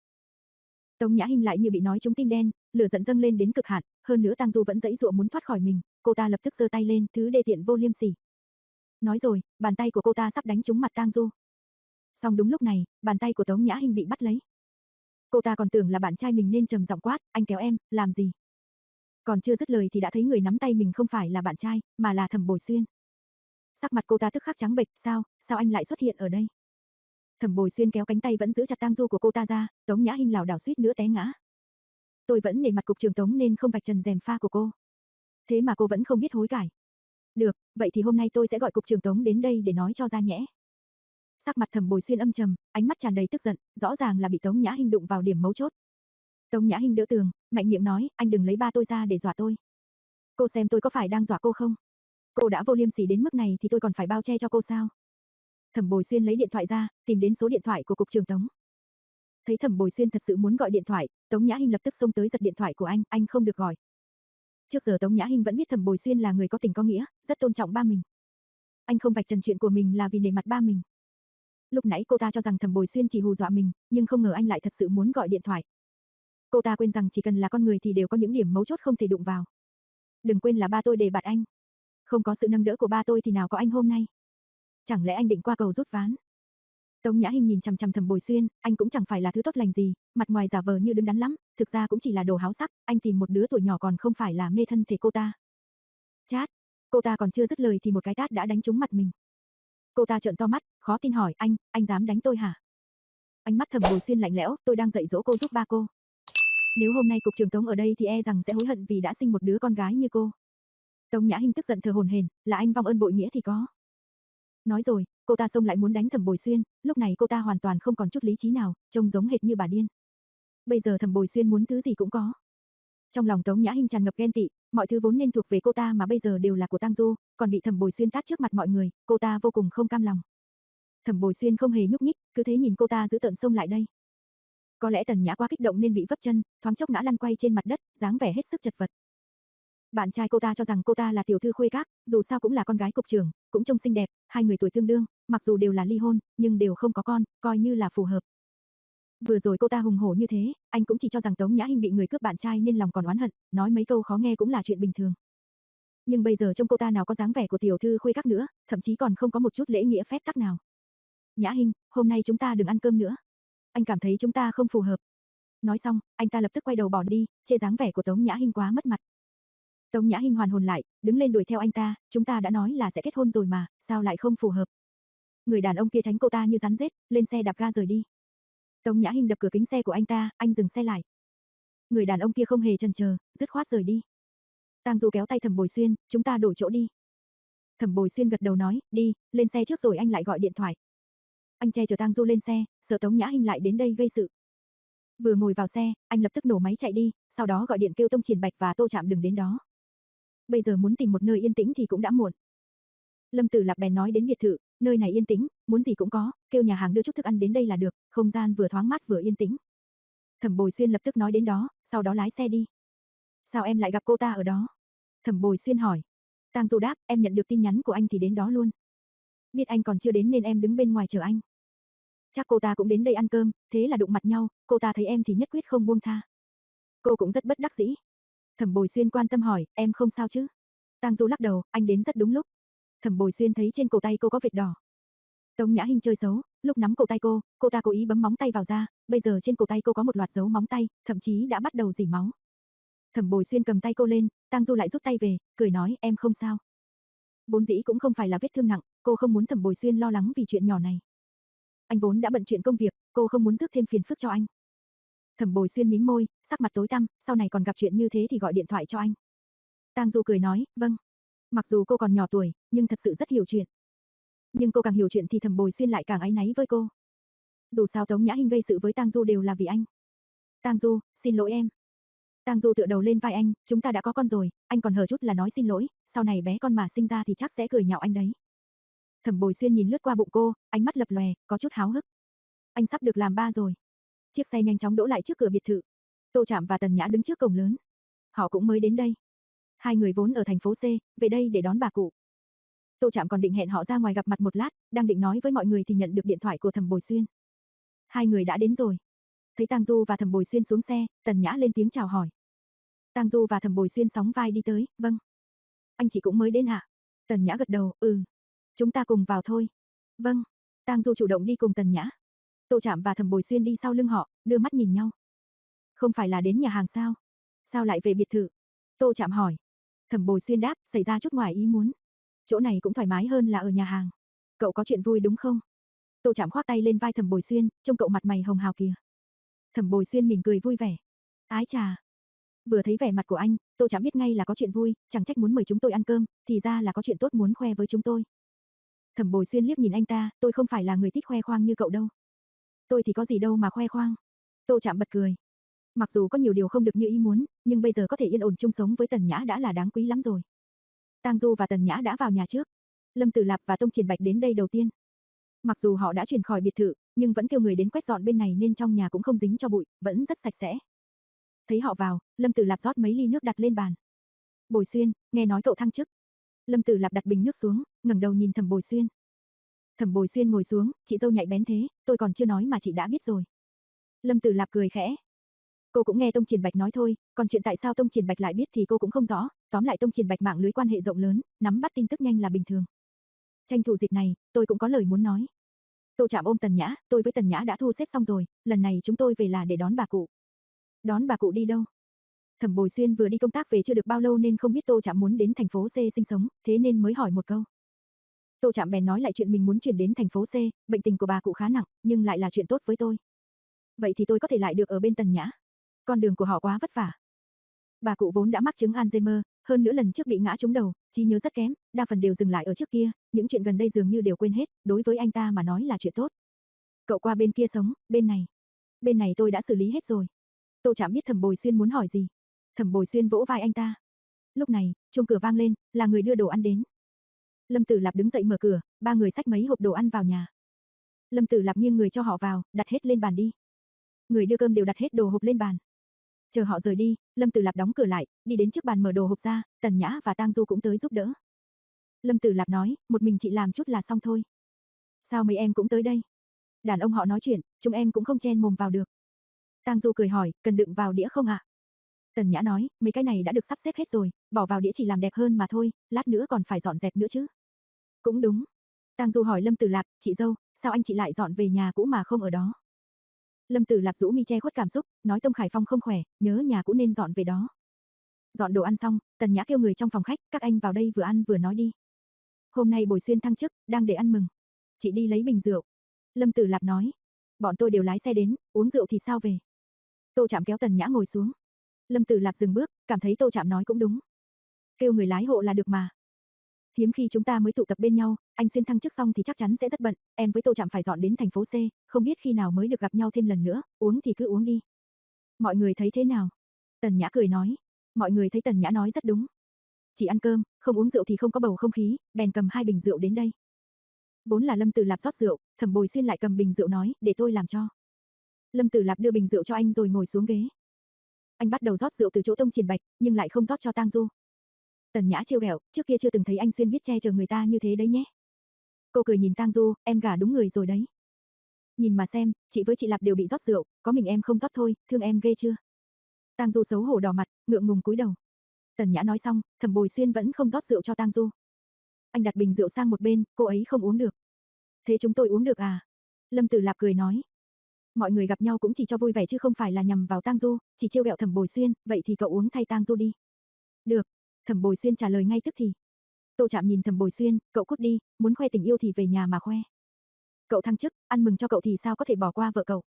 Tống Nhã Hinh lại như bị nói trúng tim đen, lửa giận dâng lên đến cực hạn, hơn nữa Tang Du vẫn giãy giụa muốn thoát khỏi mình, cô ta lập tức giơ tay lên, thứ đê tiện vô liêm sỉ. Nói rồi, bàn tay của cô ta sắp đánh trúng mặt Tang Du. Song đúng lúc này, bàn tay của Tống Nhã Hinh bị bắt lấy. Cô ta còn tưởng là bạn trai mình nên trầm giọng quát, anh kéo em, làm gì? Còn chưa dứt lời thì đã thấy người nắm tay mình không phải là bạn trai, mà là Thẩm Bồi Xuyên. Sắc mặt cô ta tức khắc trắng bệch, sao, sao anh lại xuất hiện ở đây? Thẩm Bồi Xuyên kéo cánh tay vẫn giữ chặt Tang Du của cô ta ra, Tống Nhã Hinh lảo đảo suýt nữa té ngã. Tôi vẫn nể mặt cục trưởng Tống nên không vạch trần rèm pha của cô. Thế mà cô vẫn không biết hối cải. Được, vậy thì hôm nay tôi sẽ gọi cục trưởng Tống đến đây để nói cho ra nhẽ. Sắc mặt Thẩm Bồi Xuyên âm trầm, ánh mắt tràn đầy tức giận, rõ ràng là bị Tống Nhã Hinh đụng vào điểm mấu chốt. Tống Nhã Hinh đỡ tường, mạnh miệng nói, anh đừng lấy ba tôi ra để dọa tôi. Cô xem tôi có phải đang dọa cô không? Cô đã vô liêm sỉ đến mức này thì tôi còn phải bao che cho cô sao? Thẩm Bồi Xuyên lấy điện thoại ra, tìm đến số điện thoại của cục trưởng Tống. Thấy Thẩm Bồi Xuyên thật sự muốn gọi điện thoại, Tống Nhã Hinh lập tức xông tới giật điện thoại của anh, anh không được gọi. Trước giờ Tống Nhã Hinh vẫn biết Thẩm Bồi Xuyên là người có tình có nghĩa, rất tôn trọng ba mình. Anh không vạch trần chuyện của mình là vì nể mặt ba mình. Lúc nãy cô ta cho rằng Thẩm Bồi Xuyên chỉ hù dọa mình, nhưng không ngờ anh lại thật sự muốn gọi điện thoại. Cô ta quên rằng chỉ cần là con người thì đều có những điểm mấu chốt không thể đụng vào. Đừng quên là ba tôi đề bạt anh. Không có sự nâng đỡ của ba tôi thì nào có anh hôm nay. Chẳng lẽ anh định qua cầu rút ván? Tống Nhã Hinh nhìn chằm chằm Thẩm Bồi Xuyên, anh cũng chẳng phải là thứ tốt lành gì, mặt ngoài giả vờ như đứng đắn lắm, thực ra cũng chỉ là đồ háo sắc, anh tìm một đứa tuổi nhỏ còn không phải là mê thân thể cô ta. Chát, cô ta còn chưa dứt lời thì một cái tát đã đánh trúng mặt mình. Cô ta trợn to mắt, khó tin hỏi, anh, anh dám đánh tôi hả? Ánh mắt Thẩm Bồi Xuyên lạnh lẽo, tôi đang dạy dỗ cô giúp ba cô. Nếu hôm nay cục trưởng Tống ở đây thì e rằng sẽ hối hận vì đã sinh một đứa con gái như cô. Tống Nhã Hinh tức giận thờ hổn hển, là anh vong ơn bội nghĩa thì có. Nói rồi, cô ta xông lại muốn đánh Thẩm Bồi Xuyên, lúc này cô ta hoàn toàn không còn chút lý trí nào, trông giống hệt như bà điên. Bây giờ Thẩm Bồi Xuyên muốn thứ gì cũng có. Trong lòng Tống Nhã Hinh tràn ngập ghen tị, mọi thứ vốn nên thuộc về cô ta mà bây giờ đều là của Tang Du, còn bị Thẩm Bồi Xuyên tát trước mặt mọi người, cô ta vô cùng không cam lòng. Thẩm Bồi Xuyên không hề nhúc nhích, cứ thế nhìn cô ta giữ tợn xông lại đây. Có lẽ Tần Nhã quá kích động nên bị vấp chân, thoáng chốc ngã lăn quay trên mặt đất, dáng vẻ hết sức chật vật. Bạn trai cô ta cho rằng cô ta là tiểu thư khuê các, dù sao cũng là con gái cục trưởng, cũng trông xinh đẹp, hai người tuổi tương đương, mặc dù đều là ly hôn, nhưng đều không có con, coi như là phù hợp. Vừa rồi cô ta hùng hổ như thế, anh cũng chỉ cho rằng Tống Nhã Hinh bị người cướp bạn trai nên lòng còn oán hận, nói mấy câu khó nghe cũng là chuyện bình thường. Nhưng bây giờ trông cô ta nào có dáng vẻ của tiểu thư khuê các nữa, thậm chí còn không có một chút lễ nghĩa phép tắc nào. Nhã Hinh, hôm nay chúng ta đừng ăn cơm nữa. Anh cảm thấy chúng ta không phù hợp. Nói xong, anh ta lập tức quay đầu bỏ đi, chê dáng vẻ của Tống Nhã Hinh quá mất mặt. Tống Nhã Hinh hoàn hồn lại, đứng lên đuổi theo anh ta, chúng ta đã nói là sẽ kết hôn rồi mà, sao lại không phù hợp. Người đàn ông kia tránh cô ta như rắn rết, lên xe đạp ga rời đi. Tống Nhã Hinh đập cửa kính xe của anh ta, anh dừng xe lại. Người đàn ông kia không hề chần chờ, dứt khoát rời đi. Tang Du kéo tay Thẩm Bồi Xuyên, chúng ta đổi chỗ đi. Thẩm Bồi Xuyên gật đầu nói, đi, lên xe trước rồi anh lại gọi điện thoại. Anh che chở Tang Du lên xe, sợ Tống Nhã Hinh lại đến đây gây sự. Vừa ngồi vào xe, anh lập tức nổ máy chạy đi, sau đó gọi điện kêu Tông Triển Bạch và Tô Trạm đừng đến đó. Bây giờ muốn tìm một nơi yên tĩnh thì cũng đã muộn. Lâm Tử Lạp bèn nói đến biệt thự, nơi này yên tĩnh, muốn gì cũng có, kêu nhà hàng đưa chút thức ăn đến đây là được, không gian vừa thoáng mát vừa yên tĩnh. Thẩm Bồi Xuyên lập tức nói đến đó, sau đó lái xe đi. Sao em lại gặp cô ta ở đó? Thẩm Bồi Xuyên hỏi. Tang Du đáp, em nhận được tin nhắn của anh thì đến đó luôn. Biết anh còn chưa đến nên em đứng bên ngoài chờ anh. Chắc cô ta cũng đến đây ăn cơm, thế là đụng mặt nhau, cô ta thấy em thì nhất quyết không buông tha. Cô cũng rất bất đắc dĩ. Thẩm Bồi Xuyên quan tâm hỏi, em không sao chứ? Tang Du lắc đầu, anh đến rất đúng lúc. Thẩm Bồi Xuyên thấy trên cổ tay cô có vệt đỏ. Tống Nhã Hinh chơi xấu, lúc nắm cổ tay cô, cô ta cố ý bấm móng tay vào da, bây giờ trên cổ tay cô có một loạt dấu móng tay, thậm chí đã bắt đầu rỉ máu. Thẩm Bồi Xuyên cầm tay cô lên, Tang Du lại rút tay về, cười nói, em không sao. Vốn dĩ cũng không phải là vết thương nặng, cô không muốn Thẩm Bồi Xuyên lo lắng vì chuyện nhỏ này. Anh vốn đã bận chuyện công việc, cô không muốn rước thêm phiền phức cho anh. Thẩm Bồi Xuyên mím môi, sắc mặt tối tăm, sau này còn gặp chuyện như thế thì gọi điện thoại cho anh. Tang Du cười nói, vâng. Mặc dù cô còn nhỏ tuổi, nhưng thật sự rất hiểu chuyện. Nhưng cô càng hiểu chuyện thì Thẩm Bồi Xuyên lại càng áy náy với cô. Dù sao Tống Nhã Hinh gây sự với Tang Du đều là vì anh. Tang Du, xin lỗi em. Tang Du tựa đầu lên vai anh, chúng ta đã có con rồi, anh còn hờ chút là nói xin lỗi, sau này bé con mà sinh ra thì chắc sẽ cười nhạo anh đấy. Thẩm Bồi Xuyên nhìn lướt qua bụng cô, ánh mắt lập lòe, có chút háo hức. Anh sắp được làm ba rồi. Chiếc xe nhanh chóng đỗ lại trước cửa biệt thự. Tô Trạm và Tần Nhã đứng trước cổng lớn. Họ cũng mới đến đây. Hai người vốn ở thành phố C, về đây để đón bà cụ. Tô Trạm còn định hẹn họ ra ngoài gặp mặt một lát, đang định nói với mọi người thì nhận được điện thoại của Thẩm Bồi Xuyên. Hai người đã đến rồi. Thấy Tang Du và Thẩm Bồi Xuyên xuống xe, Tần Nhã lên tiếng chào hỏi. Tang Du và Thẩm Bồi Xuyên sóng vai đi tới, vâng. Anh chị cũng mới đến hả? Tần Nhã gật đầu, ừ. Chúng ta cùng vào thôi. Vâng. Tang Du chủ động đi cùng Tần Nhã. Tô Trạm và Thẩm Bồi Xuyên đi sau lưng họ, đưa mắt nhìn nhau. Không phải là đến nhà hàng sao? Sao lại về biệt thự? Tô Trạm hỏi. Thẩm Bồi Xuyên đáp, xảy ra chút ngoài ý muốn. Chỗ này cũng thoải mái hơn là ở nhà hàng. Cậu có chuyện vui đúng không? Tô Trạm khoác tay lên vai Thẩm Bồi Xuyên, trông cậu mặt mày hồng hào kìa. Thẩm Bồi Xuyên mỉm cười vui vẻ. Ái chà. Vừa thấy vẻ mặt của anh, Tô Trạm biết ngay là có chuyện vui, chẳng trách muốn mời chúng tôi ăn cơm, thì ra là có chuyện tốt muốn khoe với chúng tôi. Thẩm Bồi Xuyên liếc nhìn anh ta, tôi không phải là người thích khoe khoang như cậu đâu. Tôi thì có gì đâu mà khoe khoang. Tô Trạm bật cười. Mặc dù có nhiều điều không được như ý muốn, nhưng bây giờ có thể yên ổn chung sống với Tần Nhã đã là đáng quý lắm rồi. Tang Du và Tần Nhã đã vào nhà trước. Lâm Tử Lạp và Tông Triển Bạch đến đây đầu tiên. Mặc dù họ đã chuyển khỏi biệt thự, nhưng vẫn kêu người đến quét dọn bên này nên trong nhà cũng không dính cho bụi, vẫn rất sạch sẽ. Thấy họ vào, Lâm Tử Lạp rót mấy ly nước đặt lên bàn. Bồi Xuyên, nghe nói cậu thăng chức. Lâm Tử Lạp đặt bình nước xuống, ngẩng đầu nhìn Thẩm Bồi Xuyên. Thẩm Bồi Xuyên ngồi xuống, chị dâu nhạy bén thế, tôi còn chưa nói mà chị đã biết rồi. Lâm Tử Lạp cười khẽ. Cô cũng nghe Tông Triển Bạch nói thôi, còn chuyện tại sao Tông Triển Bạch lại biết thì cô cũng không rõ, tóm lại Tông Triển Bạch mạng lưới quan hệ rộng lớn, nắm bắt tin tức nhanh là bình thường. Tranh thủ dịp này, tôi cũng có lời muốn nói. Tô Trạm ôm Tần Nhã, tôi với Tần Nhã đã thu xếp xong rồi, lần này chúng tôi về là để đón bà cụ. Đón bà cụ đi đâu? Thẩm Bồi Xuyên vừa đi công tác về chưa được bao lâu nên không biết Tô Trạm muốn đến thành phố C sinh sống, thế nên mới hỏi một câu. Tô Trạm bèn nói lại chuyện mình muốn chuyển đến thành phố C, bệnh tình của bà cụ khá nặng, nhưng lại là chuyện tốt với tôi. Vậy thì tôi có thể lại được ở bên Tần Nhã. Con đường của họ quá vất vả. Bà cụ vốn đã mắc chứng Alzheimer, hơn nữa lần trước bị ngã trúng đầu, trí nhớ rất kém, đa phần đều dừng lại ở trước kia, những chuyện gần đây dường như đều quên hết, đối với anh ta mà nói là chuyện tốt. Cậu qua bên kia sống, bên này. Bên này tôi đã xử lý hết rồi. Tô Trạm biết Thẩm Bồi Xuyên muốn hỏi gì. Thẩm Bồi Xuyên vỗ vai anh ta. Lúc này, chuông cửa vang lên, là người đưa đồ ăn đến. Lâm Tử Lạp đứng dậy mở cửa, ba người xách mấy hộp đồ ăn vào nhà. Lâm Tử Lạp nghiêng người cho họ vào, đặt hết lên bàn đi. Người đưa cơm đều đặt hết đồ hộp lên bàn. Chờ họ rời đi, Lâm Tử Lạp đóng cửa lại, đi đến trước bàn mở đồ hộp ra, Tần Nhã và Tang Du cũng tới giúp đỡ. Lâm Tử Lạp nói, một mình chị làm chút là xong thôi. Sao mấy em cũng tới đây? Đàn ông họ nói chuyện, chúng em cũng không chen mồm vào được. Tang Du cười hỏi, cần đựng vào đĩa không ạ? Tần Nhã nói, mấy cái này đã được sắp xếp hết rồi, bỏ vào đĩa chỉ làm đẹp hơn mà thôi, lát nữa còn phải dọn dẹp nữa chứ. Cũng đúng. Tang Du hỏi Lâm Tử Lạp, chị dâu, sao anh chị lại dọn về nhà cũ mà không ở đó? Lâm Tử Lạp rũ mi che khuất cảm xúc, nói Tông Khải Phong không khỏe, nhớ nhà cũ nên dọn về đó. Dọn đồ ăn xong, Tần Nhã kêu người trong phòng khách, các anh vào đây vừa ăn vừa nói đi. Hôm nay Bồi Xuyên thăng chức, đang để ăn mừng. Chị đi lấy bình rượu. Lâm Tử Lạp nói, bọn tôi đều lái xe đến, uống rượu thì sao về. Tô Trạm kéo Tần Nhã ngồi xuống. Lâm Tử Lạp dừng bước, cảm thấy Tô Trạm nói cũng đúng. Kêu người lái hộ là được mà. Hiếm khi chúng ta mới tụ tập bên nhau, anh Xuyên thăng chức xong thì chắc chắn sẽ rất bận, em với Tô Trạm phải dọn đến thành phố C, không biết khi nào mới được gặp nhau thêm lần nữa, uống thì cứ uống đi. Mọi người thấy thế nào? Tần Nhã cười nói. Mọi người thấy Tần Nhã nói rất đúng. Chỉ ăn cơm, không uống rượu thì không có bầu không khí, bèn cầm hai bình rượu đến đây. Vốn là Lâm Tử Lạp rót rượu, Thẩm Bồi Xuyên lại cầm bình rượu nói, để tôi làm cho. Lâm Tử Lạp đưa bình rượu cho anh rồi ngồi xuống ghế. Anh bắt đầu rót rượu từ chỗ Tông Triển Bạch, nhưng lại không rót cho Tang Du. Tần Nhã trêu ghẹo, trước kia chưa từng thấy anh Xuyên biết che chở người ta như thế đấy nhé. Cô cười nhìn Tang Du, em gả đúng người rồi đấy. Nhìn mà xem, chị với chị Lạp đều bị rót rượu, có mình em không rót thôi, thương em ghê chưa? Tang Du xấu hổ đỏ mặt, ngượng ngùng cúi đầu. Tần Nhã nói xong, Thẩm Bồi Xuyên vẫn không rót rượu cho Tang Du. Anh đặt bình rượu sang một bên, cô ấy không uống được. Thế chúng tôi uống được à? Lâm Tử Lạp cười nói. Mọi người gặp nhau cũng chỉ cho vui vẻ chứ không phải là nhằm vào Tang Du, chỉ trêu ghẹo Thẩm Bồi Xuyên, vậy thì cậu uống thay Tang Du đi. Được. Thẩm Bồi Xuyên trả lời ngay tức thì. Tô Trạm nhìn Thẩm Bồi Xuyên, cậu cút đi, muốn khoe tình yêu thì về nhà mà khoe. Cậu thăng chức, ăn mừng cho cậu thì sao có thể bỏ qua vợ cậu.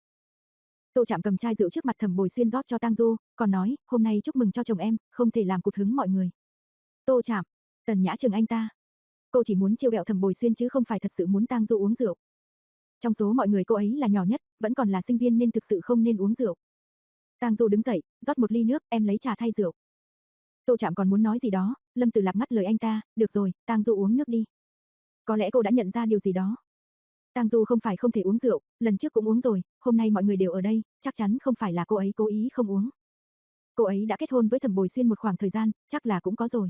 Tô Trạm cầm chai rượu trước mặt Thẩm Bồi Xuyên rót cho Tang Du, còn nói, hôm nay chúc mừng cho chồng em, không thể làm cụt hứng mọi người. Tô Trạm, Tần Nhã chừng anh ta. Cô chỉ muốn trêu ghẹo Thẩm Bồi Xuyên chứ không phải thật sự muốn Tang Du uống rượu. Trong số mọi người cô ấy là nhỏ nhất, vẫn còn là sinh viên nên thực sự không nên uống rượu. Tang Du đứng dậy, rót một ly nước, em lấy trà thay rượu. Tô Trạm còn muốn nói gì đó, Lâm Tử Lạp ngắt lời anh ta, được rồi, Tang Du uống nước đi. Có lẽ cô đã nhận ra điều gì đó. Tang Du không phải không thể uống rượu, lần trước cũng uống rồi, hôm nay mọi người đều ở đây, chắc chắn không phải là cô ấy cố ý không uống. Cô ấy đã kết hôn với Thẩm Bồi Xuyên một khoảng thời gian, chắc là cũng có rồi.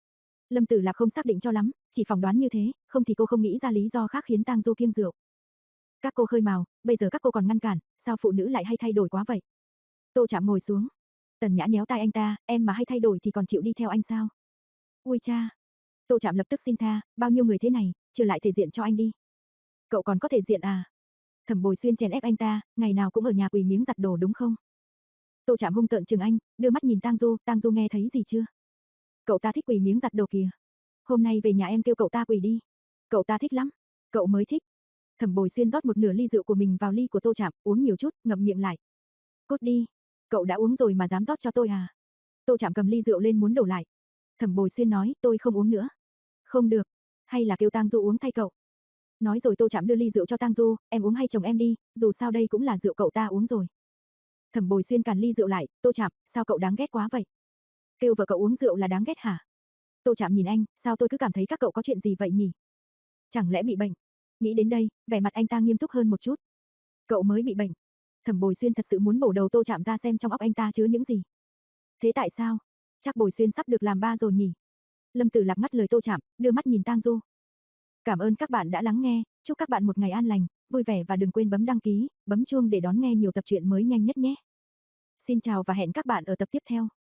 Lâm Tử Lạp không xác định cho lắm, chỉ phỏng đoán như thế, không thì cô không nghĩ ra lý do khác khiến Tang Du kiêng rượu. Các cô khơi mào, bây giờ các cô còn ngăn cản, sao phụ nữ lại hay thay đổi quá vậy? Tô Trạm ngồi xuống. Tần Nhã nhéo tai anh ta, em mà hay thay đổi thì còn chịu đi theo anh sao? Ui cha. Tô Trạm lập tức xin tha, bao nhiêu người thế này, chưa lại thể diện cho anh đi. Cậu còn có thể diện à? Thẩm Bồi Xuyên chèn ép anh ta, ngày nào cũng ở nhà quỳ miếng giặt đồ đúng không? Tô Trạm hung tợn chừng anh, đưa mắt nhìn Tang Du, Tang Du nghe thấy gì chưa? Cậu ta thích quỳ miếng giặt đồ kìa. Hôm nay về nhà em kêu cậu ta quỳ đi. Cậu ta thích lắm. Cậu mới thích. Thẩm Bồi Xuyên rót một nửa ly rượu của mình vào ly của Tô Trạm, uống nhiều chút, ngậm miệng lại. Cút đi. Cậu đã uống rồi mà dám rót cho tôi à? Tô Trạm cầm ly rượu lên muốn đổ lại. Thẩm Bồi Xuyên nói, tôi không uống nữa. Không được. Hay là kêu Tang Du uống thay cậu. Nói rồi Tô Trạm đưa ly rượu cho Tang Du, em uống hay chồng em đi, dù sao đây cũng là rượu cậu ta uống rồi. Thẩm Bồi Xuyên càn ly rượu lại, Tô Trạm, sao cậu đáng ghét quá vậy? Kêu vợ cậu uống rượu là đáng ghét hả? Tô Trạm nhìn anh, sao tôi cứ cảm thấy các cậu có chuyện gì vậy nhỉ? Chẳng lẽ bị bệnh? Nghĩ đến đây, vẻ mặt anh ta nghiêm túc hơn một chút. Cậu mới bị bệnh. Thẩm Bồi Xuyên thật sự muốn bổ đầu Tô Trạm ra xem trong óc anh ta chứa những gì. Thế tại sao? Chắc Bồi Xuyên sắp được làm ba rồi nhỉ? Lâm Tử Lạp ngắt lời Tô Trạm, đưa mắt nhìn Tang Du. Cảm ơn các bạn đã lắng nghe, chúc các bạn một ngày an lành, vui vẻ và đừng quên bấm đăng ký, bấm chuông để đón nghe nhiều tập truyện mới nhanh nhất nhé. Xin chào và hẹn các bạn ở tập tiếp theo.